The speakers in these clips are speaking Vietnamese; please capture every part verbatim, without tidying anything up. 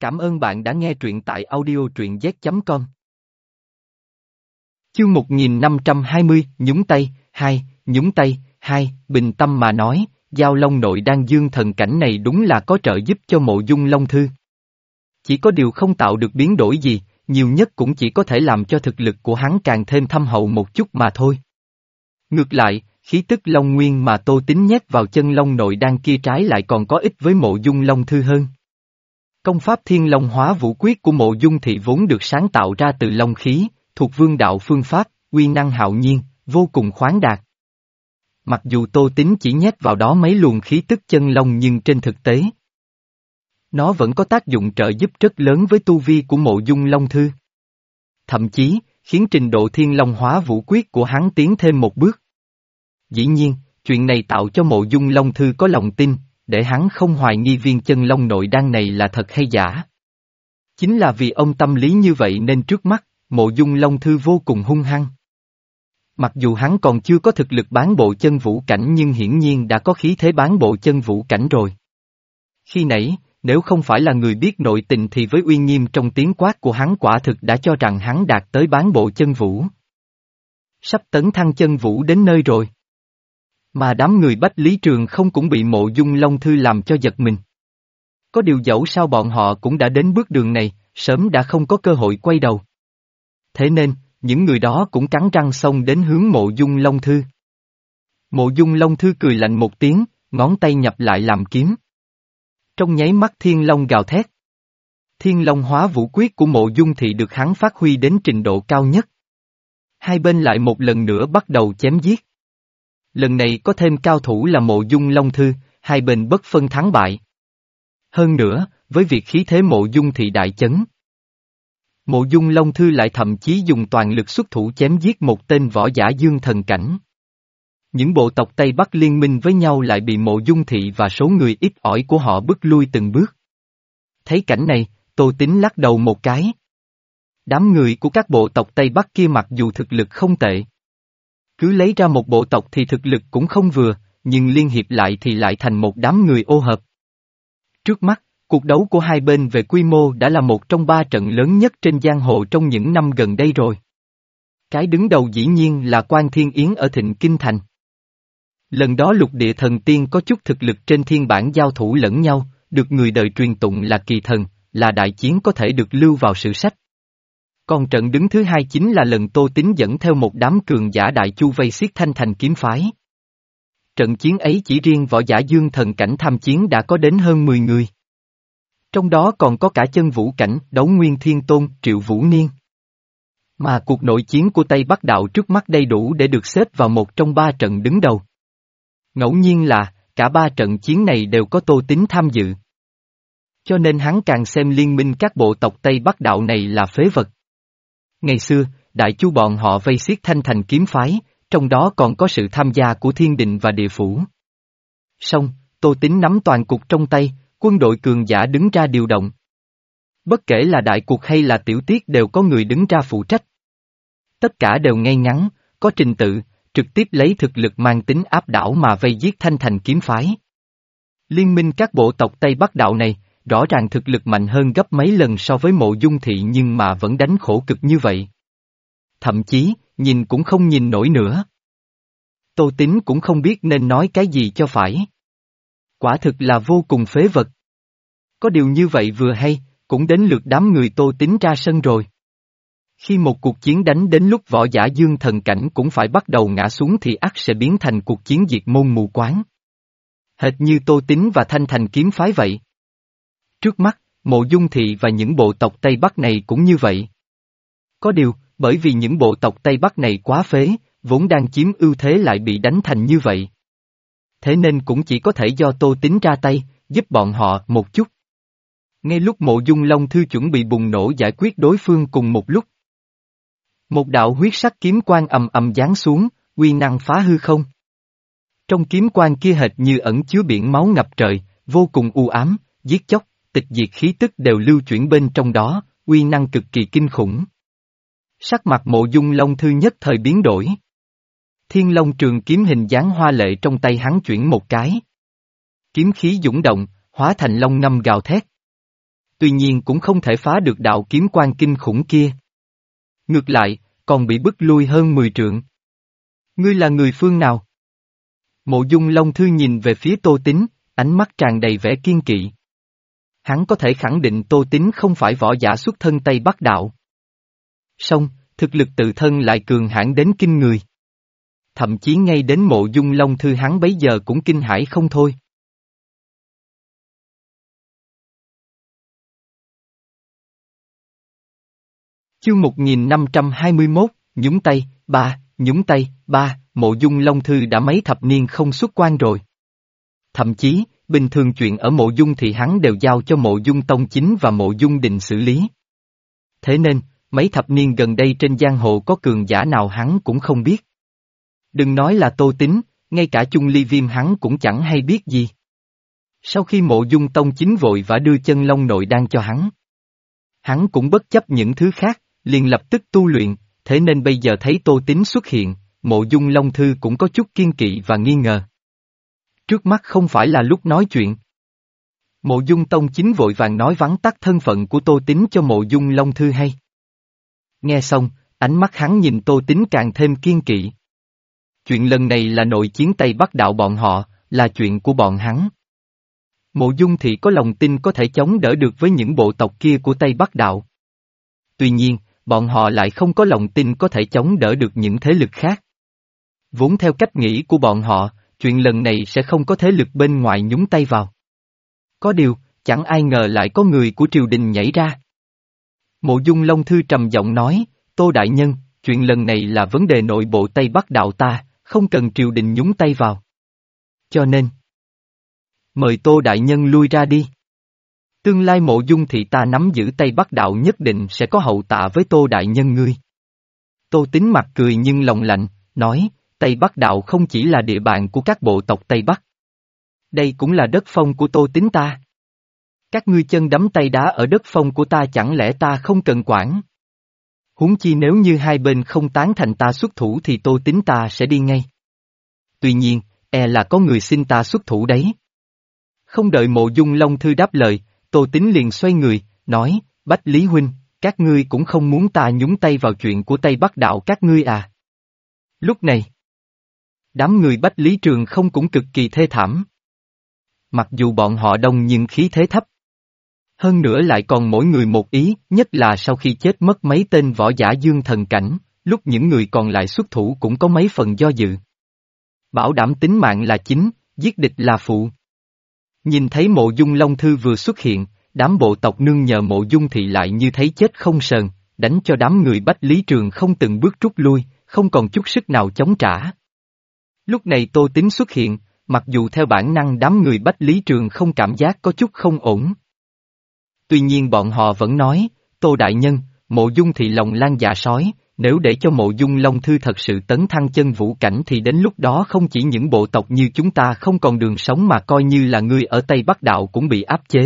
Cảm ơn bạn đã nghe truyện tại audio truyện z chấm com. Chương một nghìn năm trăm hai mươi, nhúng tay, hai, nhúng tay, hai, bình tâm mà nói, Giao Long nội đan dương thần cảnh này đúng là có trợ giúp cho Mộ Dung Long Thư. Chỉ có điều không tạo được biến đổi gì, nhiều nhất cũng chỉ có thể làm cho thực lực của hắn càng thêm thâm hậu một chút mà thôi. Ngược lại, khí tức Long Nguyên mà Tô Tín nhét vào chân Long nội đan kia trái lại còn có ích với Mộ Dung Long Thư hơn. Công pháp Thiên Long Hóa Vũ Quyết của Mộ Dung Thị vốn được sáng tạo ra từ Long khí, thuộc vương đạo phương pháp, uy năng hạo nhiên, vô cùng khoáng đạt. Mặc dù Tô Tín chỉ nhét vào đó mấy luồng khí tức chân long nhưng trên thực tế, nó vẫn có tác dụng trợ giúp rất lớn với tu vi của Mộ Dung Long Thư. Thậm chí, khiến trình độ Thiên Long Hóa Vũ Quyết của hắn tiến thêm một bước. Dĩ nhiên, chuyện này tạo cho Mộ Dung Long Thư có lòng tin, để hắn không hoài nghi viên chân long nội đan này là thật hay giả. Chính là vì ông tâm lý như vậy nên trước mắt, Mộ Dung Long Thư vô cùng hung hăng. Mặc dù hắn còn chưa có thực lực bán bộ chân vũ cảnh nhưng hiển nhiên đã có khí thế bán bộ chân vũ cảnh rồi. Khi nãy, nếu không phải là người biết nội tình thì với uy nghiêm trong tiếng quát của hắn quả thực đã cho rằng hắn đạt tới bán bộ chân vũ. Sắp tấn thăng chân vũ đến nơi rồi. Mà đám người Bách Lý Trường không cũng bị Mộ Dung Long Thư làm cho giật mình. Có điều dẫu sao bọn họ cũng đã đến bước đường này, sớm đã không có cơ hội quay đầu. Thế nên, những người đó cũng cắn răng xông đến hướng Mộ Dung Long Thư. Mộ Dung Long Thư cười lạnh một tiếng, ngón tay nhập lại làm kiếm. Trong nháy mắt Thiên Long gào thét. Thiên Long Hóa Vũ Quyết của Mộ Dung Thị được hắn phát huy đến trình độ cao nhất. Hai bên lại một lần nữa bắt đầu chém giết. Lần này có thêm cao thủ là Mộ Dung Long Thư, hai bên bất phân thắng bại. Hơn nữa, với việc khí thế Mộ Dung Thị đại chấn, Mộ Dung Long Thư lại thậm chí dùng toàn lực xuất thủ chém giết một tên võ giả dương thần cảnh. Những bộ tộc Tây Bắc liên minh với nhau lại bị Mộ Dung Thị và số người ít ỏi của họ bức lui từng bước. Thấy cảnh này, Tô Tín lắc đầu một cái. Đám người của các bộ tộc Tây Bắc kia mặc dù thực lực không tệ, cứ lấy ra một bộ tộc thì thực lực cũng không vừa, nhưng liên hiệp lại thì lại thành một đám người ô hợp. Trước mắt, cuộc đấu của hai bên về quy mô đã là một trong ba trận lớn nhất trên giang hồ trong những năm gần đây rồi. Cái đứng đầu dĩ nhiên là Quan Thiên Yến ở Thịnh Kinh Thành. Lần đó lục địa thần tiên có chút thực lực trên thiên bản giao thủ lẫn nhau, được người đời truyền tụng là kỳ thần, là đại chiến có thể được lưu vào sử sách. Còn trận đứng thứ hai chính là lần Tô Tín dẫn theo một đám cường giả đại chu vây xiết Thanh Thành kiếm phái. Trận chiến ấy chỉ riêng võ giả dương thần cảnh tham chiến đã có đến hơn mười người. Trong đó còn có cả chân vũ cảnh, Đấu Nguyên Thiên Tôn, Triệu Vũ Niên. Mà cuộc nội chiến của Tây Bắc Đạo trước mắt đầy đủ để được xếp vào một trong ba trận đứng đầu. Ngẫu nhiên là, cả ba trận chiến này đều có Tô Tín tham dự. Cho nên hắn càng xem liên minh các bộ tộc Tây Bắc Đạo này là phế vật. Ngày xưa, đại chu bọn họ vây xiết Thanh Thành kiếm phái, trong đó còn có sự tham gia của Thiên Đình và Địa Phủ. Song, Tô Tín nắm toàn cục trong tay, quân đội cường giả đứng ra điều động. Bất kể là đại cuộc hay là tiểu tiết đều có người đứng ra phụ trách. Tất cả đều ngay ngắn, có trình tự, trực tiếp lấy thực lực mang tính áp đảo mà vây giết Thanh Thành kiếm phái. Liên minh các bộ tộc Tây Bắc Đạo này, rõ ràng thực lực mạnh hơn gấp mấy lần so với Mộ Dung Thị nhưng mà vẫn đánh khổ cực như vậy. Thậm chí, nhìn cũng không nhìn nổi nữa. Tô Tín cũng không biết nên nói cái gì cho phải. Quả thực là vô cùng phế vật. Có điều như vậy vừa hay, cũng đến lượt đám người Tô Tín ra sân rồi. Khi một cuộc chiến đánh đến lúc võ giả dương thần cảnh cũng phải bắt đầu ngã xuống thì ắt sẽ biến thành cuộc chiến diệt môn mù quáng. Hệt như Tô Tín và Thanh Thành kiếm phái vậy. Trước mắt, Mộ Dung Thị và những bộ tộc Tây Bắc này cũng như vậy. Có điều, bởi vì những bộ tộc Tây Bắc này quá phế, vốn đang chiếm ưu thế lại bị đánh thành như vậy. Thế nên cũng chỉ có thể do Tô Tín ra tay, giúp bọn họ một chút. Ngay lúc Mộ Dung Long Thư chuẩn bị bùng nổ giải quyết đối phương cùng một lúc. Một đạo huyết sắc kiếm quang ầm ầm giáng xuống, uy năng phá hư không. Trong kiếm quang kia hệt như ẩn chứa biển máu ngập trời, vô cùng u ám, giết chóc, tịch diệt khí tức đều lưu chuyển bên trong đó, uy năng cực kỳ kinh khủng. Sắc mặt Mộ Dung Long Thư nhất thời biến đổi. Thiên Long trường kiếm hình dáng hoa lệ trong tay hắn chuyển một cái. Kiếm khí dũng động, hóa thành long ngâm gào thét. Tuy nhiên cũng không thể phá được đạo kiếm quan kinh khủng kia. Ngược lại, còn bị bức lui hơn mười trượng. Ngươi là người phương nào? Mộ Dung Long Thư nhìn về phía Tô Tín, ánh mắt tràn đầy vẻ kiên kỵ. Hắn có thể khẳng định Tô Tín không phải võ giả xuất thân Tây Bắc Đạo. Song, thực lực tự thân lại cường hãn đến kinh người. Thậm chí ngay đến Mộ Dung Long Thư hắn bấy giờ cũng kinh hãi không thôi. Chương một nghìn năm trăm hai mươi mốt, nhúng tay, ba, nhúng tay, ba, Mộ Dung Long Thư đã mấy thập niên không xuất quan rồi. Thậm chí, bình thường chuyện ở Mộ Dung thì hắn đều giao cho Mộ Dung Tông Chính và Mộ Dung Đình xử lý. Thế nên, mấy thập niên gần đây trên giang hồ có cường giả nào hắn cũng không biết. Đừng nói là Tô Tín, ngay cả Chung Ly Viêm hắn cũng chẳng hay biết gì. Sau khi Mộ Dung Tông Chính vội vã đưa chân long nội đan cho hắn, hắn cũng bất chấp những thứ khác, liền lập tức tu luyện, thế nên bây giờ thấy Tô Tín xuất hiện, Mộ Dung Long Thư cũng có chút kiên kỵ và nghi ngờ. Trước mắt không phải là lúc nói chuyện. Mộ Dung Tông Chính vội vàng nói vắn tắt thân phận của Tô Tín cho Mộ Dung Long Thư hay. Nghe xong, ánh mắt hắn nhìn Tô Tín càng thêm kiên kỵ. Chuyện lần này là nội chiến Tây Bắc Đạo bọn họ, là chuyện của bọn hắn. Mộ Dung thì có lòng tin có thể chống đỡ được với những bộ tộc kia của Tây Bắc Đạo. Tuy nhiên, bọn họ lại không có lòng tin có thể chống đỡ được những thế lực khác. Vốn theo cách nghĩ của bọn họ, chuyện lần này sẽ không có thế lực bên ngoài nhúng tay vào. Có điều, chẳng ai ngờ lại có người của triều đình nhảy ra. Mộ Dung Long Thư trầm giọng nói, Tô Đại Nhân, chuyện lần này là vấn đề nội bộ Tây Bắc Đạo ta, không cần triều đình nhúng tay vào. Cho nên, mời Tô Đại Nhân lui ra đi. Tương lai Mộ Dung thì ta nắm giữ Tây Bắc Đạo nhất định sẽ có hậu tạ với Tô Đại Nhân ngươi. Tô Tín mặt cười nhưng lòng lạnh, nói, Tây Bắc Đạo không chỉ là địa bàn của các bộ tộc Tây Bắc. Đây cũng là đất phong của Tô Tín ta. Các ngươi chân đấm tay đá ở đất phong của ta chẳng lẽ ta không cần quản. Huống chi nếu như hai bên không tán thành ta xuất thủ thì Tô Tín ta sẽ đi ngay. Tuy nhiên, e là có người xin ta xuất thủ đấy. Không đợi Mộ Dung Long Thư đáp lời, Tô Tín liền xoay người, nói, Bách Lý Huynh, các ngươi cũng không muốn ta nhúng tay vào chuyện của Tây Bắc Đạo các ngươi à. Lúc này, đám người Bách Lý Trường không cũng cực kỳ thê thảm. Mặc dù bọn họ đông nhưng khí thế thấp. Hơn nữa lại còn mỗi người một ý, nhất là sau khi chết mất mấy tên võ giả dương thần cảnh, lúc những người còn lại xuất thủ cũng có mấy phần do dự. Bảo đảm tính mạng là chính, giết địch là phụ. Nhìn thấy Mộ Dung Long Thư vừa xuất hiện, đám bộ tộc nương nhờ Mộ Dung thì lại như thấy chết không sờn, đánh cho đám người Bách Lý Trường không từng bước rút lui, không còn chút sức nào chống trả. Lúc này Tô Tín xuất hiện, mặc dù theo bản năng đám người Bách Lý Trường không cảm giác có chút không ổn. Tuy nhiên bọn họ vẫn nói, Tô Đại Nhân, Mộ Dung thì lòng lan dạ sói, nếu để cho Mộ Dung Long Thư thật sự tấn thăng chân vũ cảnh thì đến lúc đó không chỉ những bộ tộc như chúng ta không còn đường sống mà coi như là người ở Tây Bắc Đạo cũng bị áp chế.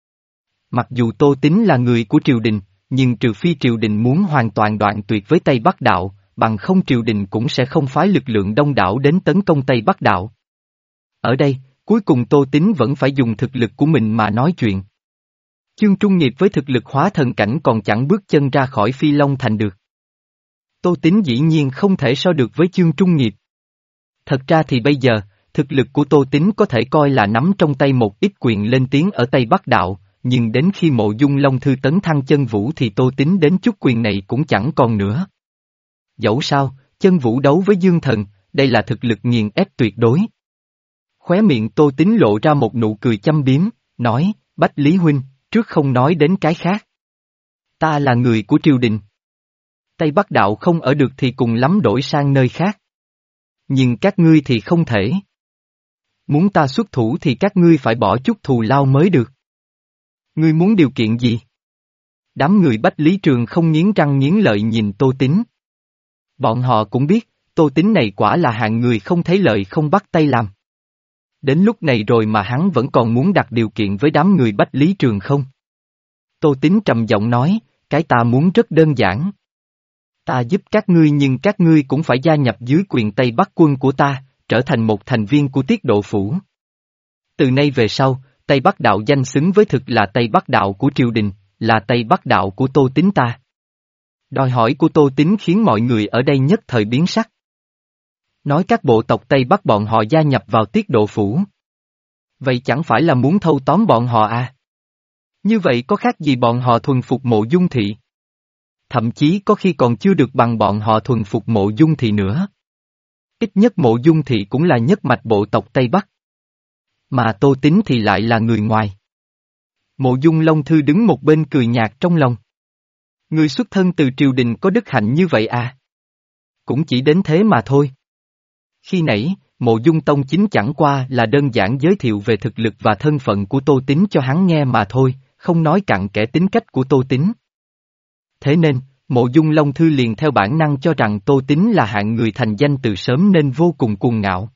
Mặc dù Tô Tín là người của triều đình, nhưng trừ phi triều đình muốn hoàn toàn đoạn tuyệt với Tây Bắc Đạo, bằng không triều đình cũng sẽ không phái lực lượng đông đảo đến tấn công Tây Bắc Đạo. Ở đây, cuối cùng Tô Tín vẫn phải dùng thực lực của mình mà nói chuyện. Chương Trung Nghiệp với thực lực hóa thần cảnh còn chẳng bước chân ra khỏi Phi Long Thành được. Tô Tín dĩ nhiên không thể so được với Chương Trung Nghiệp. Thật ra thì bây giờ, thực lực của Tô Tín có thể coi là nắm trong tay một ít quyền lên tiếng ở Tây Bắc Đạo, nhưng đến khi Mộ Dung Long Thư tấn thăng chân vũ thì Tô Tín đến chút quyền này cũng chẳng còn nữa. Dẫu sao, chân vũ đấu với Dương Thần, đây là thực lực nghiền ép tuyệt đối. Khóe miệng Tô Tín lộ ra một nụ cười châm biếm, nói, Bách Lý Huynh, trước không nói đến cái khác. Ta là người của triều đình. Tây Bắc Đạo không ở được thì cùng lắm đổi sang nơi khác. Nhưng các ngươi thì không thể. Muốn ta xuất thủ thì các ngươi phải bỏ chút thù lao mới được. Ngươi muốn điều kiện gì? Đám người Bách Lý Trường không nghiến răng nghiến lợi nhìn Tô Tín. Bọn họ cũng biết, Tô Tín này quả là hạng người không thấy lợi không bắt tay làm. Đến lúc này rồi mà hắn vẫn còn muốn đặt điều kiện với đám người Bách Lý Trường không? Tô Tín trầm giọng nói, cái ta muốn rất đơn giản. Ta giúp các ngươi nhưng các ngươi cũng phải gia nhập dưới quyền Tây Bắc quân của ta, trở thành một thành viên của Tiết Độ Phủ. Từ nay về sau, Tây Bắc đạo danh xứng với thực là Tây Bắc đạo của triều đình, là Tây Bắc đạo của Tô Tín ta. Đòi hỏi của Tô Tín khiến mọi người ở đây nhất thời biến sắc. Nói các bộ tộc Tây Bắc bọn họ gia nhập vào Tiết Độ Phủ. Vậy chẳng phải là muốn thâu tóm bọn họ à? Như vậy có khác gì bọn họ thuần phục Mộ Dung Thị? Thậm chí có khi còn chưa được bằng bọn họ thuần phục Mộ Dung Thị nữa. Ít nhất Mộ Dung Thị cũng là nhất mạch bộ tộc Tây Bắc. Mà Tô Tín thì lại là người ngoài. Mộ Dung Long Thư đứng một bên cười nhạt trong lòng. Người xuất thân từ triều đình có đức hạnh như vậy à? Cũng chỉ đến thế mà thôi. Khi nãy, Mộ Dung Tông chính chẳng qua là đơn giản giới thiệu về thực lực và thân phận của Tô Tín cho hắn nghe mà thôi, không nói cặn kẽ tính cách của Tô Tín. Thế nên, Mộ Dung Long Thư liền theo bản năng cho rằng Tô Tín là hạng người thành danh từ sớm nên vô cùng cuồng ngạo.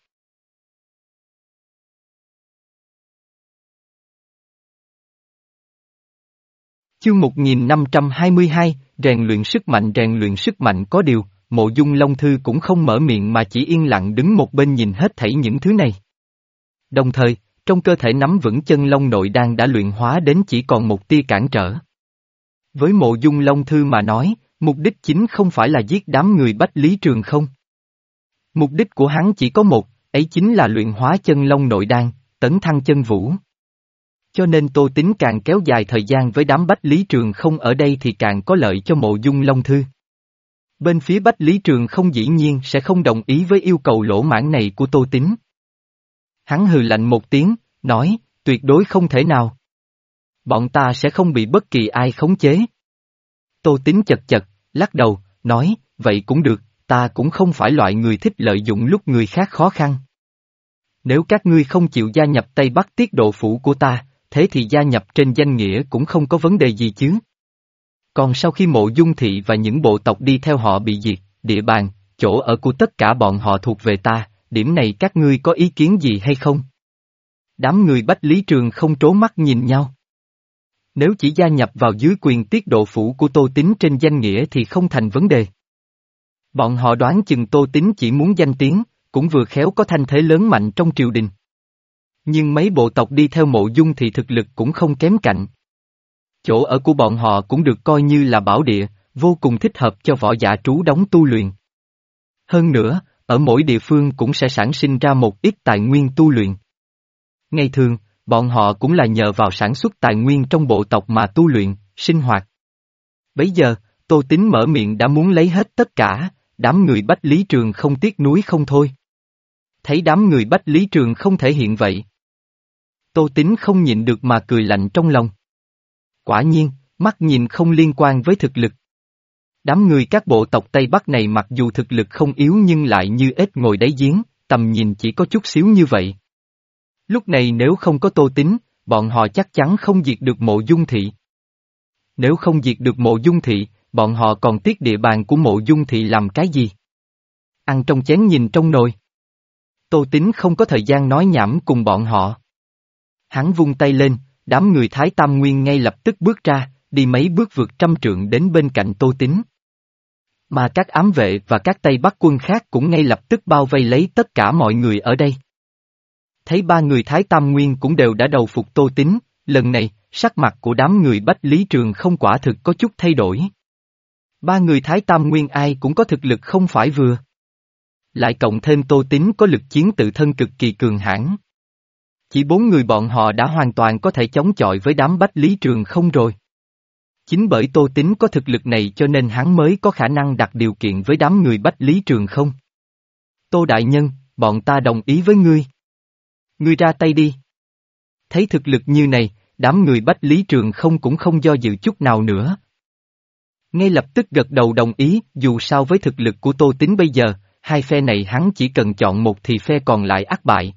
Chương một nghìn năm trăm hai mươi hai, rèn luyện sức mạnh rèn luyện sức mạnh có điều, Mộ Dung Long Thư cũng không mở miệng mà chỉ yên lặng đứng một bên nhìn hết thảy những thứ này. Đồng thời, trong cơ thể nắm vững chân long nội đan đã luyện hóa đến chỉ còn một tia cản trở. Với Mộ Dung Long Thư mà nói, mục đích chính không phải là giết đám người Bách Lý Trường không. Mục đích của hắn chỉ có một, ấy chính là luyện hóa chân long nội đan, tấn thăng chân vũ. Cho nên Tô Tín càng kéo dài thời gian với đám Bách Lý Trường không ở đây thì càng có lợi cho Mộ Dung Long Thư. Bên phía Bách Lý Trường không dĩ nhiên sẽ không đồng ý với yêu cầu lỗ mãn này của Tô Tín. Hắn hừ lạnh một tiếng, nói, tuyệt đối không thể nào. Bọn ta sẽ không bị bất kỳ ai khống chế. Tô Tín chật chật, lắc đầu, nói, vậy cũng được, ta cũng không phải loại người thích lợi dụng lúc người khác khó khăn. Nếu các ngươi không chịu gia nhập Tây Bắc Tiết Độ Phủ của ta, thế thì gia nhập trên danh nghĩa cũng không có vấn đề gì chứ. Còn sau khi Mộ Dung Thị và những bộ tộc đi theo họ bị diệt, địa bàn, chỗ ở của tất cả bọn họ thuộc về ta, điểm này các ngươi có ý kiến gì hay không? Đám người Bách Lý Trường không trố mắt nhìn nhau. Nếu chỉ gia nhập vào dưới quyền Tiết Độ Phủ của Tô Tín trên danh nghĩa thì không thành vấn đề. Bọn họ đoán chừng Tô Tín chỉ muốn danh tiếng, cũng vừa khéo có thanh thế lớn mạnh trong triều đình. Nhưng mấy bộ tộc đi theo Mộ Dung thì thực lực cũng không kém cạnh. Chỗ ở của bọn họ cũng được coi như là bảo địa, vô cùng thích hợp cho võ giả trú đóng tu luyện. Hơn nữa, ở mỗi địa phương cũng sẽ sản sinh ra một ít tài nguyên tu luyện. Ngày thường, bọn họ cũng là nhờ vào sản xuất tài nguyên trong bộ tộc mà tu luyện, sinh hoạt. Bấy giờ, Tô Tín mở miệng đã muốn lấy hết tất cả, đám người Bách Lý Trường không tiếc nuối không thôi. Thấy đám người Bách Lý Trường không thể hiện vậy. Tô Tín không nhịn được mà cười lạnh trong lòng. Quả nhiên, mắt nhìn không liên quan với thực lực. Đám người các bộ tộc Tây Bắc này mặc dù thực lực không yếu nhưng lại như ếch ngồi đáy giếng, tầm nhìn chỉ có chút xíu như vậy. Lúc này nếu không có Tô Tín, bọn họ chắc chắn không diệt được Mộ Dung Thị. Nếu không diệt được Mộ Dung Thị, bọn họ còn tiếc địa bàn của Mộ Dung Thị làm cái gì? Ăn trong chén nhìn trong nồi. Tô Tín không có thời gian nói nhảm cùng bọn họ. Hắn vung tay lên, đám người Thái Tam Nguyên ngay lập tức bước ra, đi mấy bước vượt trăm trượng đến bên cạnh Tô Tín. Mà các ám vệ và các Tây Bắc quân khác cũng ngay lập tức bao vây lấy tất cả mọi người ở đây. Thấy ba người Thái Tam Nguyên cũng đều đã đầu phục Tô Tín, lần này, sắc mặt của đám người Bách Lý Trường không quả thực có chút thay đổi. Ba người Thái Tam Nguyên ai cũng có thực lực không phải vừa. Lại cộng thêm Tô Tín có lực chiến tự thân cực kỳ cường hãn. Chỉ bốn người bọn họ đã hoàn toàn có thể chống chọi với đám Bách Lý Trường không rồi. Chính bởi Tô Tín có thực lực này cho nên hắn mới có khả năng đặt điều kiện với đám người Bách Lý Trường không. Tô Đại Nhân, bọn ta đồng ý với ngươi. Ngươi ra tay đi. Thấy thực lực như này, đám người Bách Lý Trường không cũng không do dự chút nào nữa. Ngay lập tức gật đầu đồng ý, dù sao với thực lực của Tô Tín bây giờ, hai phe này hắn chỉ cần chọn một thì phe còn lại ắt bại.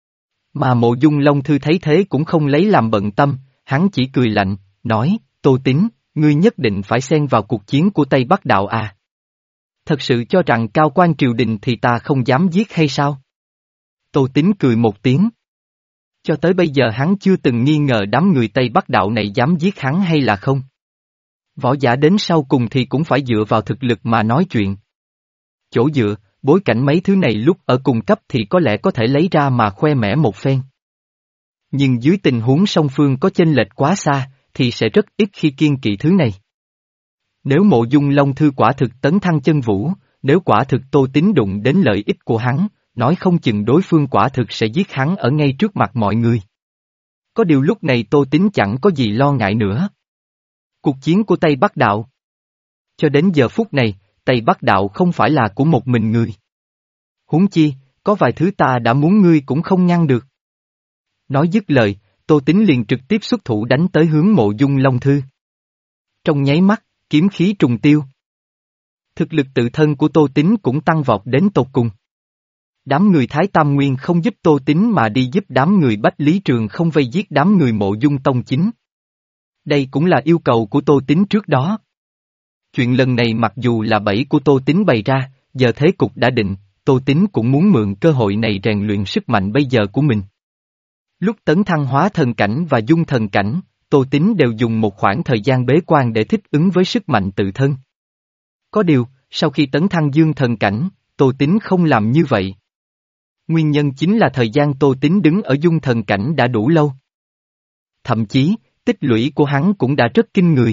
Mà Mộ Dung Long Thư thấy thế cũng không lấy làm bận tâm, hắn chỉ cười lạnh, nói, Tô Tín, ngươi nhất định phải xen vào cuộc chiến của Tây Bắc Đạo à? Thật sự cho rằng cao quan triều đình thì ta không dám giết hay sao? Tô Tín cười một tiếng. Cho tới bây giờ hắn chưa từng nghi ngờ đám người Tây Bắc Đạo này dám giết hắn hay là không. Võ giả đến sau cùng thì cũng phải dựa vào thực lực mà nói chuyện. Chỗ dựa, bối cảnh mấy thứ này lúc ở cùng cấp thì có lẽ có thể lấy ra mà khoe mẽ một phen. Nhưng dưới tình huống song phương có chênh lệch quá xa, thì sẽ rất ít khi kiêng kỵ thứ này. Nếu Mộ Dung Long Thư quả thực tấn thăng chân vũ, nếu quả thực Tô Tín đụng đến lợi ích của hắn, nói không chừng đối phương quả thực sẽ giết hắn ở ngay trước mặt mọi người. Có điều lúc này Tô Tín chẳng có gì lo ngại nữa. Cuộc chiến của Tây Bắc Đạo. Cho đến giờ phút này, Tây Bắc Đạo không phải là của một mình người. Huống chi, có vài thứ ta đã muốn ngươi cũng không ngăn được. Nói dứt lời, Tô Tín liền trực tiếp xuất thủ đánh tới hướng Mộ Dung Long Thư. Trong nháy mắt, kiếm khí trùng tiêu. Thực lực tự thân của Tô Tín cũng tăng vọt đến tột cùng. Đám người Thái Tam Nguyên không giúp Tô Tín mà đi giúp đám người Bách Lý Trường không vây giết đám người Mộ Dung Tông Chính. Đây cũng là yêu cầu của Tô Tín trước đó. Chuyện lần này mặc dù là bẫy của Tô Tín bày ra, giờ thế cục đã định, Tô Tín cũng muốn mượn cơ hội này rèn luyện sức mạnh bây giờ của mình. Lúc tấn thăng hóa thần cảnh và dung thần cảnh, Tô Tín đều dùng một khoảng thời gian bế quan để thích ứng với sức mạnh tự thân. Có điều, sau khi tấn thăng dương thần cảnh, Tô Tín không làm như vậy. Nguyên nhân chính là thời gian Tô Tín đứng ở dung thần cảnh đã đủ lâu. Thậm chí, tích lũy của hắn cũng đã rất kinh người.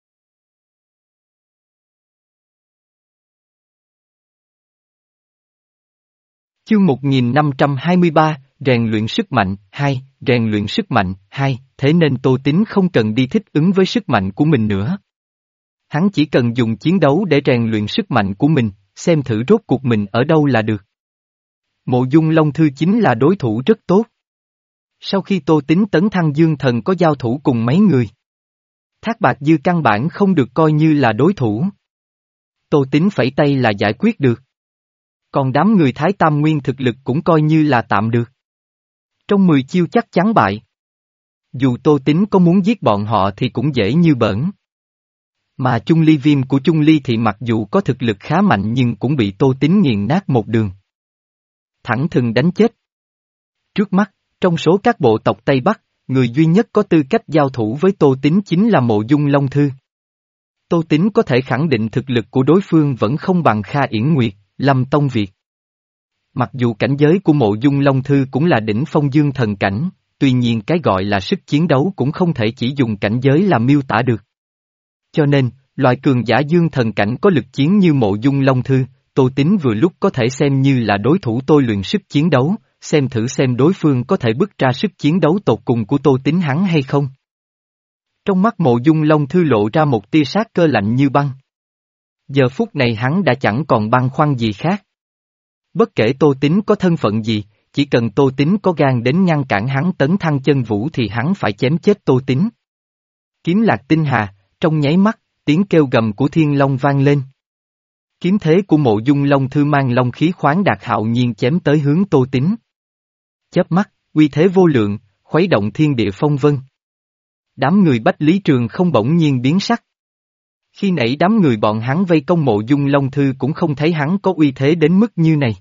Chương một nghìn năm trăm hai mươi ba, rèn luyện sức mạnh, hai, rèn luyện sức mạnh, hai, thế nên Tô Tín không cần đi thích ứng với sức mạnh của mình nữa. Hắn chỉ cần dùng chiến đấu để rèn luyện sức mạnh của mình, xem thử rốt cuộc mình ở đâu là được. Mộ Dung Long Thư chính là đối thủ rất tốt. Sau khi Tô Tín tấn thăng dương thần có giao thủ cùng mấy người. Thác Bạt Dư căn bản không được coi như là đối thủ. Tô Tín phẩy tay là giải quyết được. Còn đám người Thái Tam Nguyên thực lực cũng coi như là tạm được. Trong mười chiêu chắc chắn bại. Dù Tô Tín có muốn giết bọn họ thì cũng dễ như bỡn. Mà Chung Ly Viêm của Chung Ly thì mặc dù có thực lực khá mạnh nhưng cũng bị Tô Tín nghiền nát một đường. Thẳng thừng đánh chết. Trước mắt, trong số các bộ tộc Tây Bắc, người duy nhất có tư cách giao thủ với Tô Tín chính là Mộ Dung Long Thư. Tô Tín có thể khẳng định thực lực của đối phương vẫn không bằng Kha Yển Nguyệt, Lâm Tông Việt. Mặc dù cảnh giới của Mộ Dung Long Thư cũng là đỉnh phong dương thần cảnh, tuy nhiên cái gọi là sức chiến đấu cũng không thể chỉ dùng cảnh giới làm miêu tả được. Cho nên, loại cường giả dương thần cảnh có lực chiến như Mộ Dung Long Thư, Tô Tín vừa lúc có thể xem như là đối thủ tôi luyện sức chiến đấu, xem thử xem đối phương có thể bứt ra sức chiến đấu tột cùng của Tô Tín hắn hay không. Trong mắt Mộ Dung Long Thư lộ ra một tia sát cơ lạnh như băng. Giờ phút này hắn đã chẳng còn băn khoăn gì khác. Bất kể Tô Tín có thân phận gì, chỉ cần Tô Tín có gan đến ngăn cản hắn tấn thăng chân vũ thì hắn phải chém chết Tô Tín. Kiếm Lạc Tinh Hà, trong nháy mắt, tiếng kêu gầm của Thiên Long vang lên. Kiếm thế của Mộ Dung Long Thư mang long khí khoáng đạt hạo nhiên chém tới hướng Tô Tín. Chớp mắt, uy thế vô lượng, khuấy động thiên địa phong vân. Đám người Bách Lý Trường không bỗng nhiên biến sắc. Khi nãy đám người bọn hắn vây công Mộ Dung Long Thư cũng không thấy hắn có uy thế đến mức như này.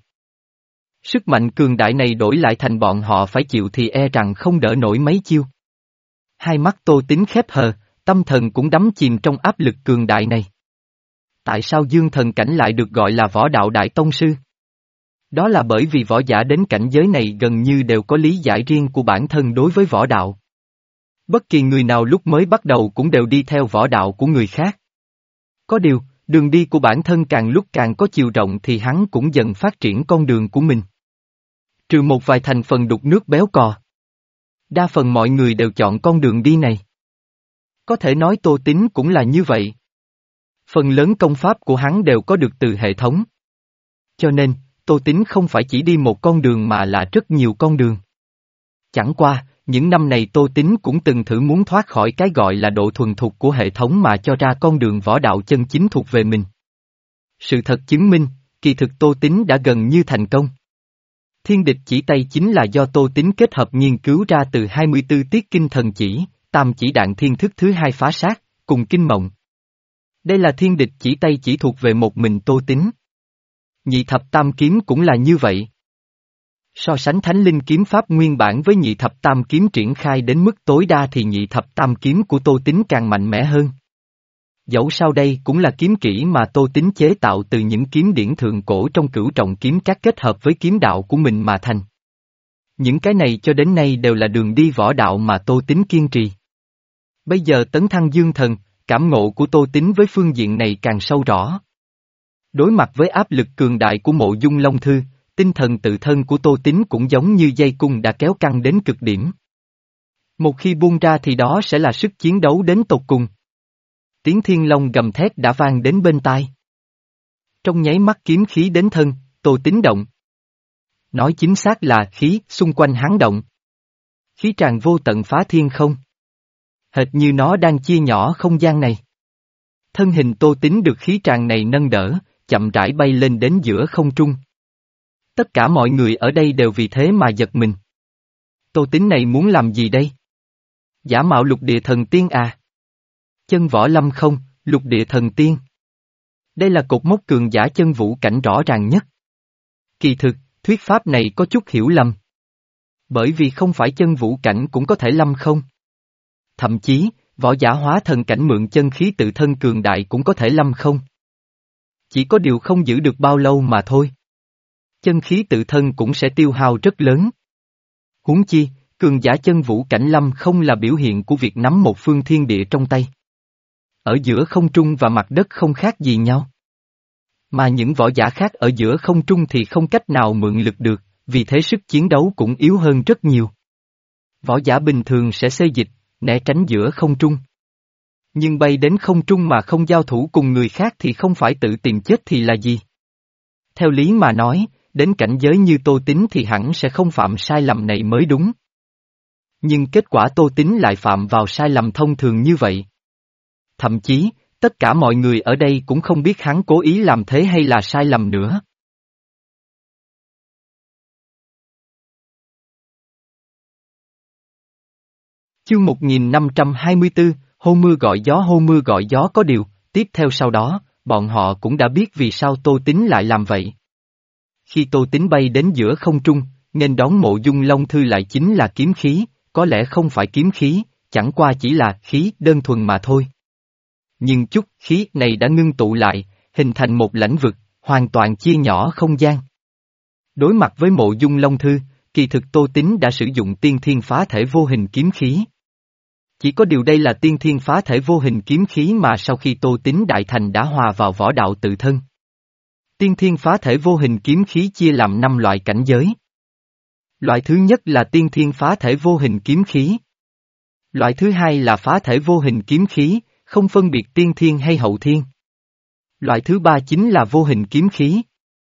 Sức mạnh cường đại này đổi lại thành bọn họ phải chịu thì e rằng không đỡ nổi mấy chiêu. Hai mắt Tô Tín khép hờ, tâm thần cũng đắm chìm trong áp lực cường đại này. Tại sao dương thần cảnh lại được gọi là võ đạo đại tông sư? Đó là bởi vì võ giả đến cảnh giới này gần như đều có lý giải riêng của bản thân đối với võ đạo. Bất kỳ người nào lúc mới bắt đầu cũng đều đi theo võ đạo của người khác. Có điều, đường đi của bản thân càng lúc càng có chiều rộng thì hắn cũng dần phát triển con đường của mình. Trừ một vài thành phần đục nước béo cò. Đa phần mọi người đều chọn con đường đi này. Có thể nói Tô Tín cũng là như vậy. Phần lớn công pháp của hắn đều có được từ hệ thống. Cho nên, Tô Tín không phải chỉ đi một con đường mà là rất nhiều con đường. Chẳng qua, những năm này Tô Tín cũng từng thử muốn thoát khỏi cái gọi là độ thuần thục của hệ thống mà cho ra con đường võ đạo chân chính thuộc về mình. Sự thật chứng minh, kỳ thực Tô Tín đã gần như thành công. Thiên địch chỉ tay chính là do Tô Tín kết hợp nghiên cứu ra từ hai mươi tư tiết kinh thần chỉ, tam chỉ đạn thiên thức thứ hai phá sát, cùng kinh mộng. Đây là thiên địch chỉ tay chỉ thuộc về một mình Tô Tín. Nhị thập tam kiếm cũng là như vậy. So sánh thánh linh kiếm pháp nguyên bản với nhị thập tam kiếm triển khai đến mức tối đa thì nhị thập tam kiếm của Tô Tín càng mạnh mẽ hơn. Dẫu sao đây cũng là kiếm kỹ mà Tô Tín chế tạo từ những kiếm điển thượng cổ trong cửu trọng kiếm các kết hợp với kiếm đạo của mình mà thành. Những cái này cho đến nay đều là đường đi võ đạo mà Tô Tín kiên trì. Bây giờ tấn thăng dương thần, cảm ngộ của Tô Tín với phương diện này càng sâu rõ. Đối mặt với áp lực cường đại của Mộ Dung Long Thư, tinh thần tự thân của Tô Tín cũng giống như dây cung đã kéo căng đến cực điểm. Một khi buông ra thì đó sẽ là sức chiến đấu đến tột cùng. Tiếng thiên long gầm thét đã vang đến bên tai. Trong nháy mắt kiếm khí đến thân, Tô Tín động. Nói chính xác là khí xung quanh hắn động. Khí tràn vô tận phá thiên không. Hệt như nó đang chia nhỏ không gian này. Thân hình Tô Tín được khí tràn này nâng đỡ, chậm rãi bay lên đến giữa không trung. Tất cả mọi người ở đây đều vì thế mà giật mình. Tô Tín này muốn làm gì đây? Giả mạo lục địa thần tiên à? Chân võ lâm không, lục địa thần tiên. Đây là cột mốc cường giả chân vũ cảnh rõ ràng nhất. Kỳ thực, thuyết pháp này có chút hiểu lầm. Bởi vì không phải chân vũ cảnh cũng có thể lâm không. Thậm chí, võ giả hóa thần cảnh mượn chân khí tự thân cường đại cũng có thể lâm không. Chỉ có điều không giữ được bao lâu mà thôi. Chân khí tự thân cũng sẽ tiêu hao rất lớn. Huống chi, cường giả chân vũ cảnh lâm không là biểu hiện của việc nắm một phương thiên địa trong tay. Ở giữa không trung và mặt đất không khác gì nhau. Mà những võ giả khác ở giữa không trung thì không cách nào mượn lực được, vì thế sức chiến đấu cũng yếu hơn rất nhiều. Võ giả bình thường sẽ xê dịch, né tránh giữa không trung. Nhưng bay đến không trung mà không giao thủ cùng người khác thì không phải tự tìm chết thì là gì? Theo lý mà nói, đến cảnh giới như Tô Tín thì hẳn sẽ không phạm sai lầm này mới đúng. Nhưng kết quả Tô Tín lại phạm vào sai lầm thông thường như vậy. Thậm chí, tất cả mọi người ở đây cũng không biết hắn cố ý làm thế hay là sai lầm nữa. Chương một nghìn năm trăm hai mươi tư, hô mưa gọi gió hô mưa gọi gió có điều, tiếp theo sau đó, bọn họ cũng đã biết vì sao Tô Tín lại làm vậy. Khi Tô Tín bay đến giữa không trung, nên đón Mộ Dung Long Thư lại chính là kiếm khí, có lẽ không phải kiếm khí, chẳng qua chỉ là khí đơn thuần mà thôi. Nhưng chút khí này đã ngưng tụ lại, hình thành một lãnh vực, hoàn toàn chia nhỏ không gian. Đối mặt với Mộ Dung Long Thư, kỳ thực Tô Tín đã sử dụng tiên thiên phá thể vô hình kiếm khí. Chỉ có điều đây là tiên thiên phá thể vô hình kiếm khí mà sau khi Tô Tín đại thành đã hòa vào võ đạo tự thân. Tiên thiên phá thể vô hình kiếm khí chia làm năm loại cảnh giới. Loại thứ nhất là tiên thiên phá thể vô hình kiếm khí. Loại thứ hai là phá thể vô hình kiếm khí, không phân biệt tiên thiên hay hậu thiên. Loại thứ ba chính là vô hình kiếm khí.